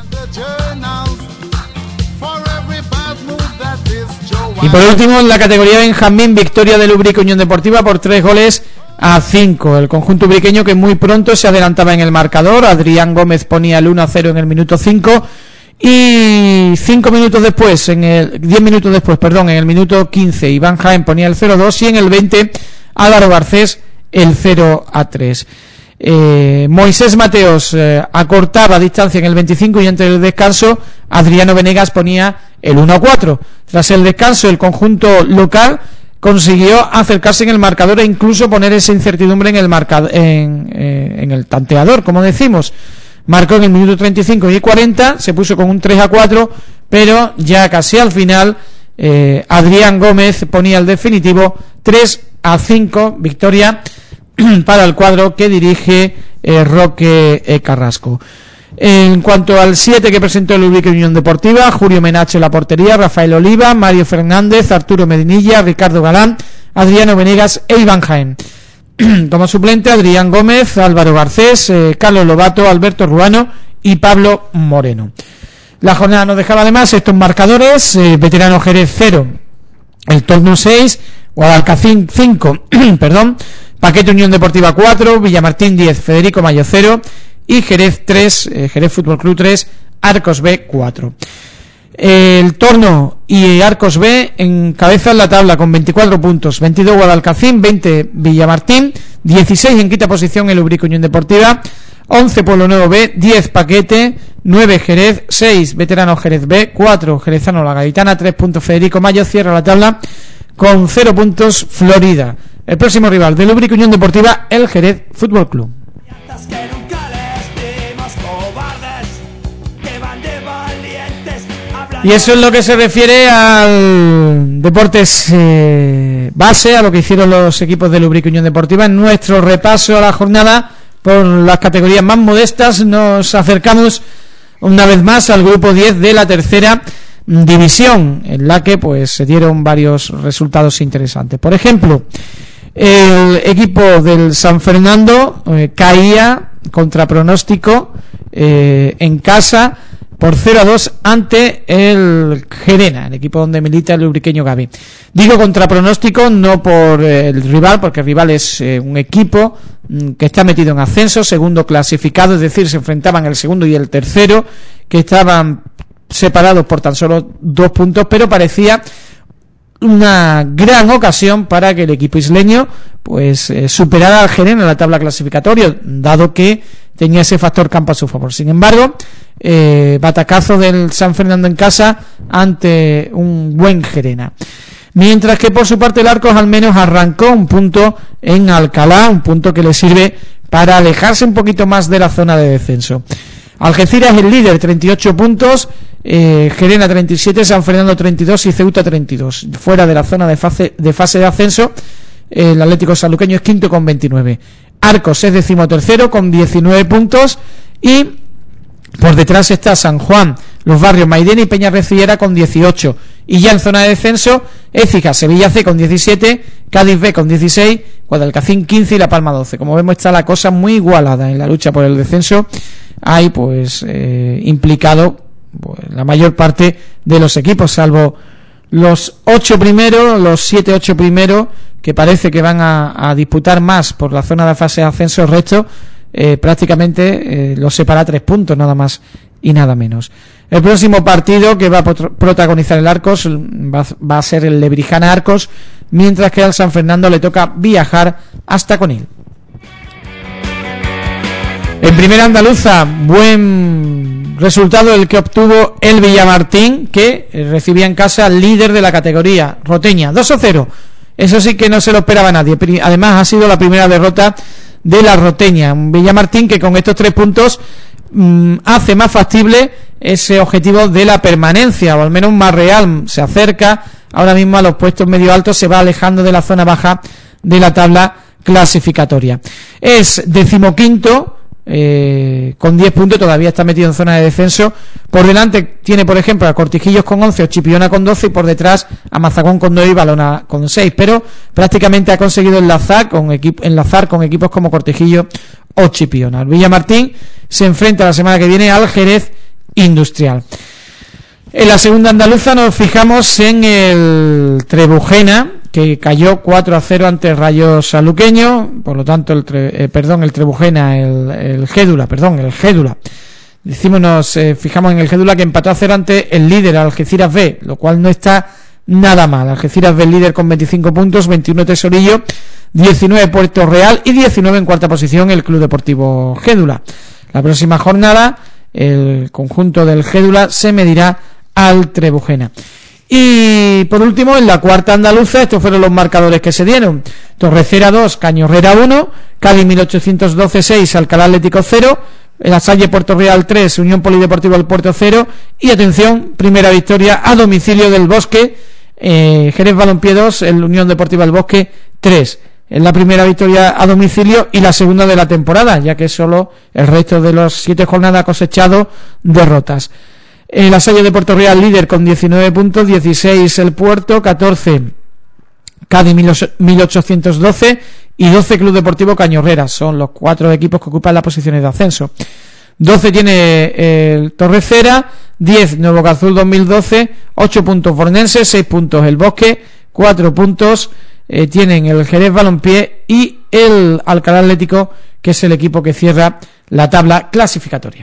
Y por último, en la categoría Benjamín, victoria del Ubrique Unión Deportiva por 3-5. El conjunto ubriqueño que muy pronto se adelantaba en el marcador. Adrián Gómez ponía el 1-0 en el minuto 5 y 10 minutos después, en el minuto 15, Iván Jaén ponía el 0-2 y en el 20, Álvaro Garcés el 0-3. Moisés Mateos acortaba distancia en el 25 y antes del descanso Adriano Venegas ponía el 1-4. Tras el descanso, el conjunto local consiguió acercarse en el marcador e incluso poner esa incertidumbre en el en el tanteador, como decimos. Marcó en el minuto 35 y 40, se puso con un 3-4, pero ya casi al final Adrián Gómez ponía el definitivo 3-5, victoria para el cuadro que dirige Roque Carrasco. En cuanto al 7 que presentó el Ubrique Unión Deportiva, Julio Menacho en la portería, Rafael Oliva, Mario Fernández, Arturo Medinilla, Ricardo Galán, Adriano Venegas e Iván Jaén. Como suplente, Adrián Gómez, Álvaro Garcés, Carlos Lobato, Alberto Ruano y Pablo Moreno. La jornada nos dejaba además estos marcadores: Veterano Jerez 0, el Torno 6, Guadalcacín 5, Paquete Unión Deportiva 4, Villamartín 10, Federico Mayo 0 y Jerez 3, Jerez Fútbol Club 3, Arcos B 4. El Torno y Arcos B encabezan la tabla con 24 puntos, 22 Guadalcacín, 20 Villamartín, 16 en quinta posición el Ubrique Unión Deportiva, 11 Pueblo Nuevo B, 10 Paquete, 9 Jerez, 6 Veterano Jerez B, 4 Jerezano La Gaditana, 3 puntos Federico Mayo, cierra la tabla con 0 puntos Florida. El próximo rival del Ubrique Unión Deportiva, el Jerez Fútbol Club. Y eso es lo que se refiere al deportes base, a lo que hicieron los equipos del Ubrique Unión Deportiva. En nuestro repaso a la jornada por las categorías más modestas, nos acercamos una vez más al grupo 10 de la tercera división, en la que pues se dieron varios resultados interesantes. Por ejemplo, el equipo del San Fernando caía contra pronóstico en casa por 0-2 ante el Gerena, el equipo donde milita el ubriqueño Gaby. Digo contra pronóstico, no por el rival, porque el rival es un equipo que está metido en ascenso, segundo clasificado, es decir, se enfrentaban el segundo y el tercero, que estaban separados por tan solo 2 puntos, pero parecía una gran ocasión para que el equipo isleño pues superara al Gerena en la tabla clasificatoria, dado que tenía ese factor campo a su favor. Sin embargo, batacazo del San Fernando en casa ante un buen Gerena. Mientras que por su parte el Arcos al menos arrancó un punto en Alcalá, un punto que le sirve para alejarse un poquito más de la zona de descenso. Algeciras es el líder, 38 puntos, Gerena 37, San Fernando 32 y Ceuta 32. Fuera de la zona de fase de ascenso, el Atlético Sanluqueño es quinto con 29. Arcos es 13º con 19 puntos y por detrás está San Juan, Los Barrios, Mairena y Peña Recillera con 18. Y ya en zona de descenso, Écija, Sevilla C con 17, Cádiz B con 16, Guadalcacín 15 y La Palma 12. Como vemos, está la cosa muy igualada en la lucha por el descenso. Hay pues implicado pues, la mayor parte de los equipos, salvo los 8 primeros, los 7-8 primeros, que parece que van a disputar más por la zona de fase de ascenso. El resto prácticamente los separa 3 puntos, nada más y nada menos. El próximo partido que va a protagonizar el Arcos va a ser el Lebrijana Arcos, mientras que al San Fernando le toca viajar hasta Conil. En primera andaluza, buen resultado el que obtuvo el Villamartín, que recibía en casa al líder de la categoría, Roteña, 2-0. Eso sí que no se lo esperaba nadie. Además ha sido la primera derrota de la Roteña, un Villamartín que con estos 3 puntos hace más factible ese objetivo de la permanencia, o al menos más real. Se acerca ahora mismo a los puestos medio altos, se va alejando de la zona baja de la tabla clasificatoria. Es 15º, con 10 puntos, todavía está metido en zona de descenso. Por delante tiene, por ejemplo, a Cortijillos con 11, Chipiona con 12 y por detrás a Mazagón con 9 y Balona con 6, pero prácticamente ha conseguido enlazar con equipos como Cortijillos o Chipiona. El Villamartín se enfrenta la semana que viene al Jerez Industrial. En la segunda andaluza nos fijamos en el Trebujena, que cayó 4-0 ante el Rayo Saluqueño. Por lo tanto el Trebujena, el Gédula. Nos fijamos en el Gédula, que empató a 0 ante el líder Algeciras B, lo cual no está nada mal. Algeciras B líder con 25 puntos, 21 Tesorillo, 19 Puerto Real y 19 en cuarta posición el Club Deportivo Gédula. La próxima jornada el conjunto del Gédula se medirá al Trebujena. Y por último, en la cuarta andaluza, estos fueron los marcadores que se dieron: Torrecera 2, Cañorrera 1, Cádiz 1812 6, Alcalá Atlético 0, La Salle Puerto Real 3, Unión Polideportiva El Puerto 0, y atención, primera victoria a domicilio del Bosque, Jerez Balompié 2, el Unión Deportiva El Bosque 3. Es la primera victoria a domicilio y la segunda de la temporada, ya que solo el resto de las 7 jornadas ha cosechado derrotas. La Salle de Puerto Real líder con 19 puntos, 16 el Puerto, 14 Cádiz 1812 y 12 Club Deportivo Cañorrera. Son los 4 equipos que ocupan las posiciones de ascenso. 12 tiene el Torrecera, 10 Nuevo Cazul 2012, 8 puntos Fornense, 6 puntos el Bosque, 4 puntos tienen el Jerez Balompié y el Alcalá Atlético, que es el equipo que cierra la tabla clasificatoria.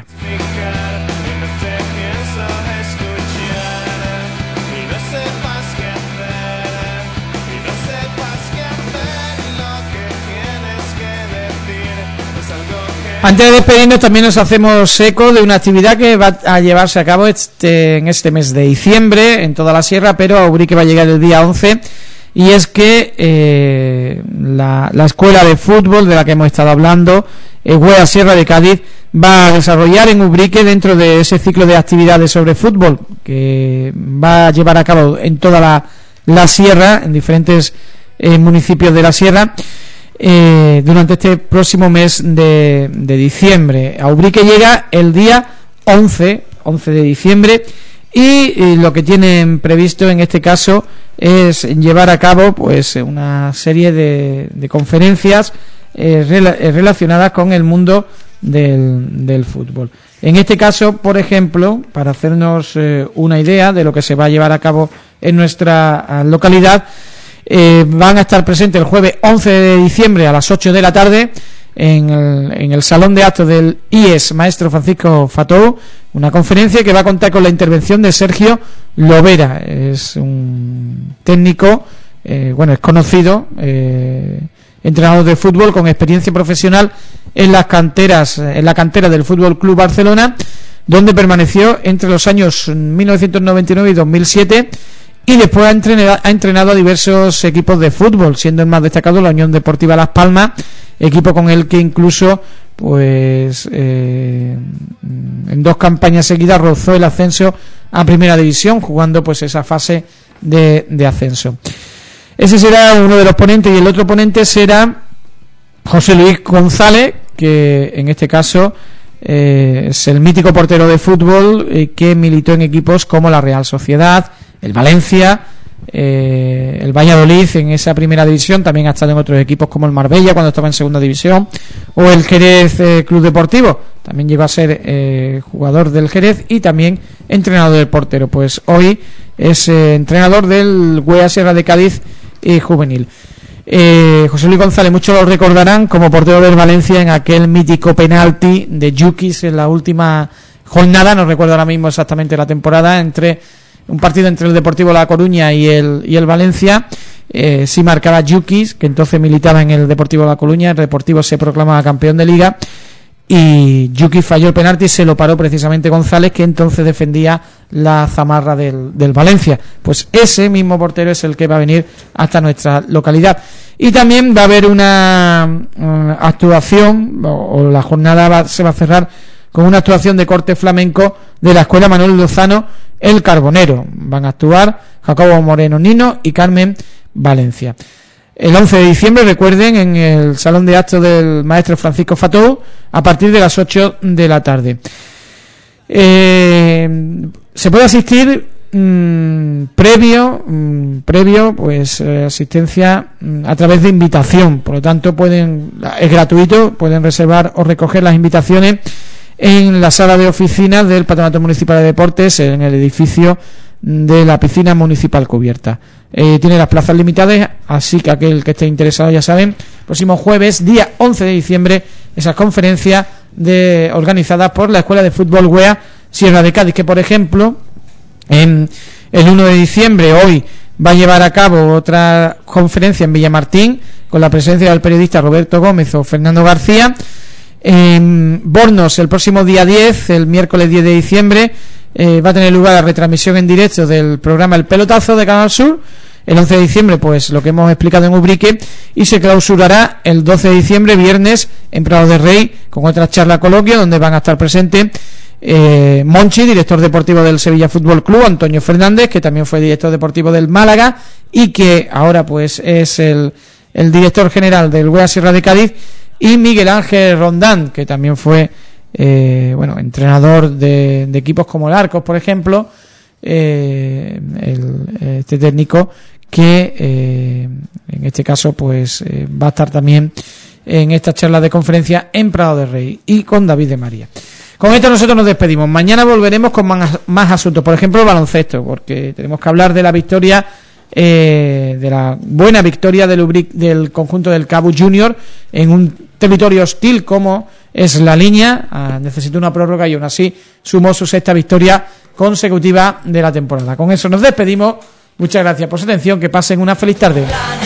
Antes de despedirnos, también nos hacemos eco de una actividad que va a llevarse a cabo en este mes de diciembre en toda la sierra, pero a Ubrique va a llegar el día 11, y es que la escuela de fútbol de la que hemos estado hablando, Huea Sierra de Cádiz, va a desarrollar en Ubrique, dentro de ese ciclo de actividades sobre fútbol que va a llevar a cabo en toda la sierra, en diferentes municipios de la sierra, durante este próximo mes de diciembre. A Ubrique llega el día 11 de diciembre, y lo que tienen previsto en este caso es llevar a cabo pues una serie de conferencias relacionadas con el mundo del fútbol. En este caso, por ejemplo, para hacernos una idea de lo que se va a llevar a cabo en nuestra localidad, van a estar presentes el jueves 11 de diciembre a las 8 de la tarde en el salón de actos del IES Maestro Francisco Fatou, una conferencia que va a contar con la intervención de Sergio Lovera. Es un técnico, es conocido, entrenador de fútbol con experiencia profesional en la cantera del Fútbol Club Barcelona, donde permaneció entre los años 1999 y 2007, y después ha entrenado a diversos equipos de fútbol, siendo el más destacado la Unión Deportiva Las Palmas, equipo con el que incluso en 2 campañas seguidas rozó el ascenso a Primera División, jugando pues esa fase de ascenso. Ese será uno de los ponentes, y el otro ponente será José Luis González, que en este caso es el mítico portero de fútbol que militó en equipos como la Real Sociedad, el Valencia, el Valladolid en esa Primera División. También ha estado en otros equipos como el Marbella cuando estaba en Segunda División, o el Jerez Club Deportivo. También llegó a ser jugador del Jerez y también entrenador del portero. Pues hoy es entrenador del Huea Sierra de Cádiz juvenil. José Luis González, muchos lo recordarán como portero del Valencia en aquel mítico penalti de Yukis en la última jornada, no recuerdo ahora mismo exactamente la temporada, un partido entre el Deportivo La Coruña y el Valencia. Sí marcaba Yukis, que entonces militaba en el Deportivo La Coruña. El Deportivo se proclamaba campeón de liga y Yukis falló el penalti y se lo paró precisamente González, que entonces defendía la zamarra del Valencia. Pues ese mismo portero es el que va a venir hasta nuestra localidad. Y también va a haber una actuación, o la jornada se va a cerrar con una actuación de corte flamenco de la Escuela Manuel Lozano El Carbonero. Van a actuar Jacobo Moreno Nino y Carmen Valencia. el 11 de diciembre, recuerden, en el Salón de Actos del Maestro Francisco Fatou, a partir de las 8 de la tarde. Se puede asistir previo pues asistencia a través de invitación, por lo tanto es gratuito, pueden reservar o recoger las invitaciones en la sala de oficinas del Patronato Municipal de Deportes, en el edificio de la piscina municipal cubierta. Tiene las plazas limitadas, así que aquel que esté interesado, ya saben, próximo jueves, día 11 de diciembre, esa conferencia organizada por la Escuela de Fútbol UEA Sierra de Cádiz, que por ejemplo en el 1 de diciembre, hoy, va a llevar a cabo otra conferencia en Villamartín con la presencia del periodista Roberto Gómez o Fernando García. En Bornos, el próximo día 10, el miércoles 10 de diciembre, va a tener lugar la retransmisión en directo del programa El Pelotazo de Canal Sur. El 11 de diciembre, pues lo que hemos explicado en Ubrique, y se clausurará el 12 de diciembre, viernes, en Prado de Rey, con otra charla coloquio donde van a estar presentes Monchi, director deportivo del Sevilla Fútbol Club, Antonio Fernández, que también fue director deportivo del Málaga y que ahora pues es el director general del UEA Sierra de Cádiz, y Miguel Ángel Rondán, que también fue entrenador de equipos como el Arcos, por ejemplo, este técnico que en este caso pues va a estar también en esta charla de conferencia en Prado de Rey, y con David de María. Con esto nosotros nos despedimos. Mañana volveremos con más asuntos, por ejemplo el baloncesto, porque tenemos que hablar de la victoria, de la buena victoria del conjunto del Cabo Junior en un territorio hostil como es La Línea. Necesita una prórroga y aún así sumó su 6ª victoria consecutiva de la temporada. Con eso nos despedimos. Muchas gracias por su atención, que pasen una feliz tarde.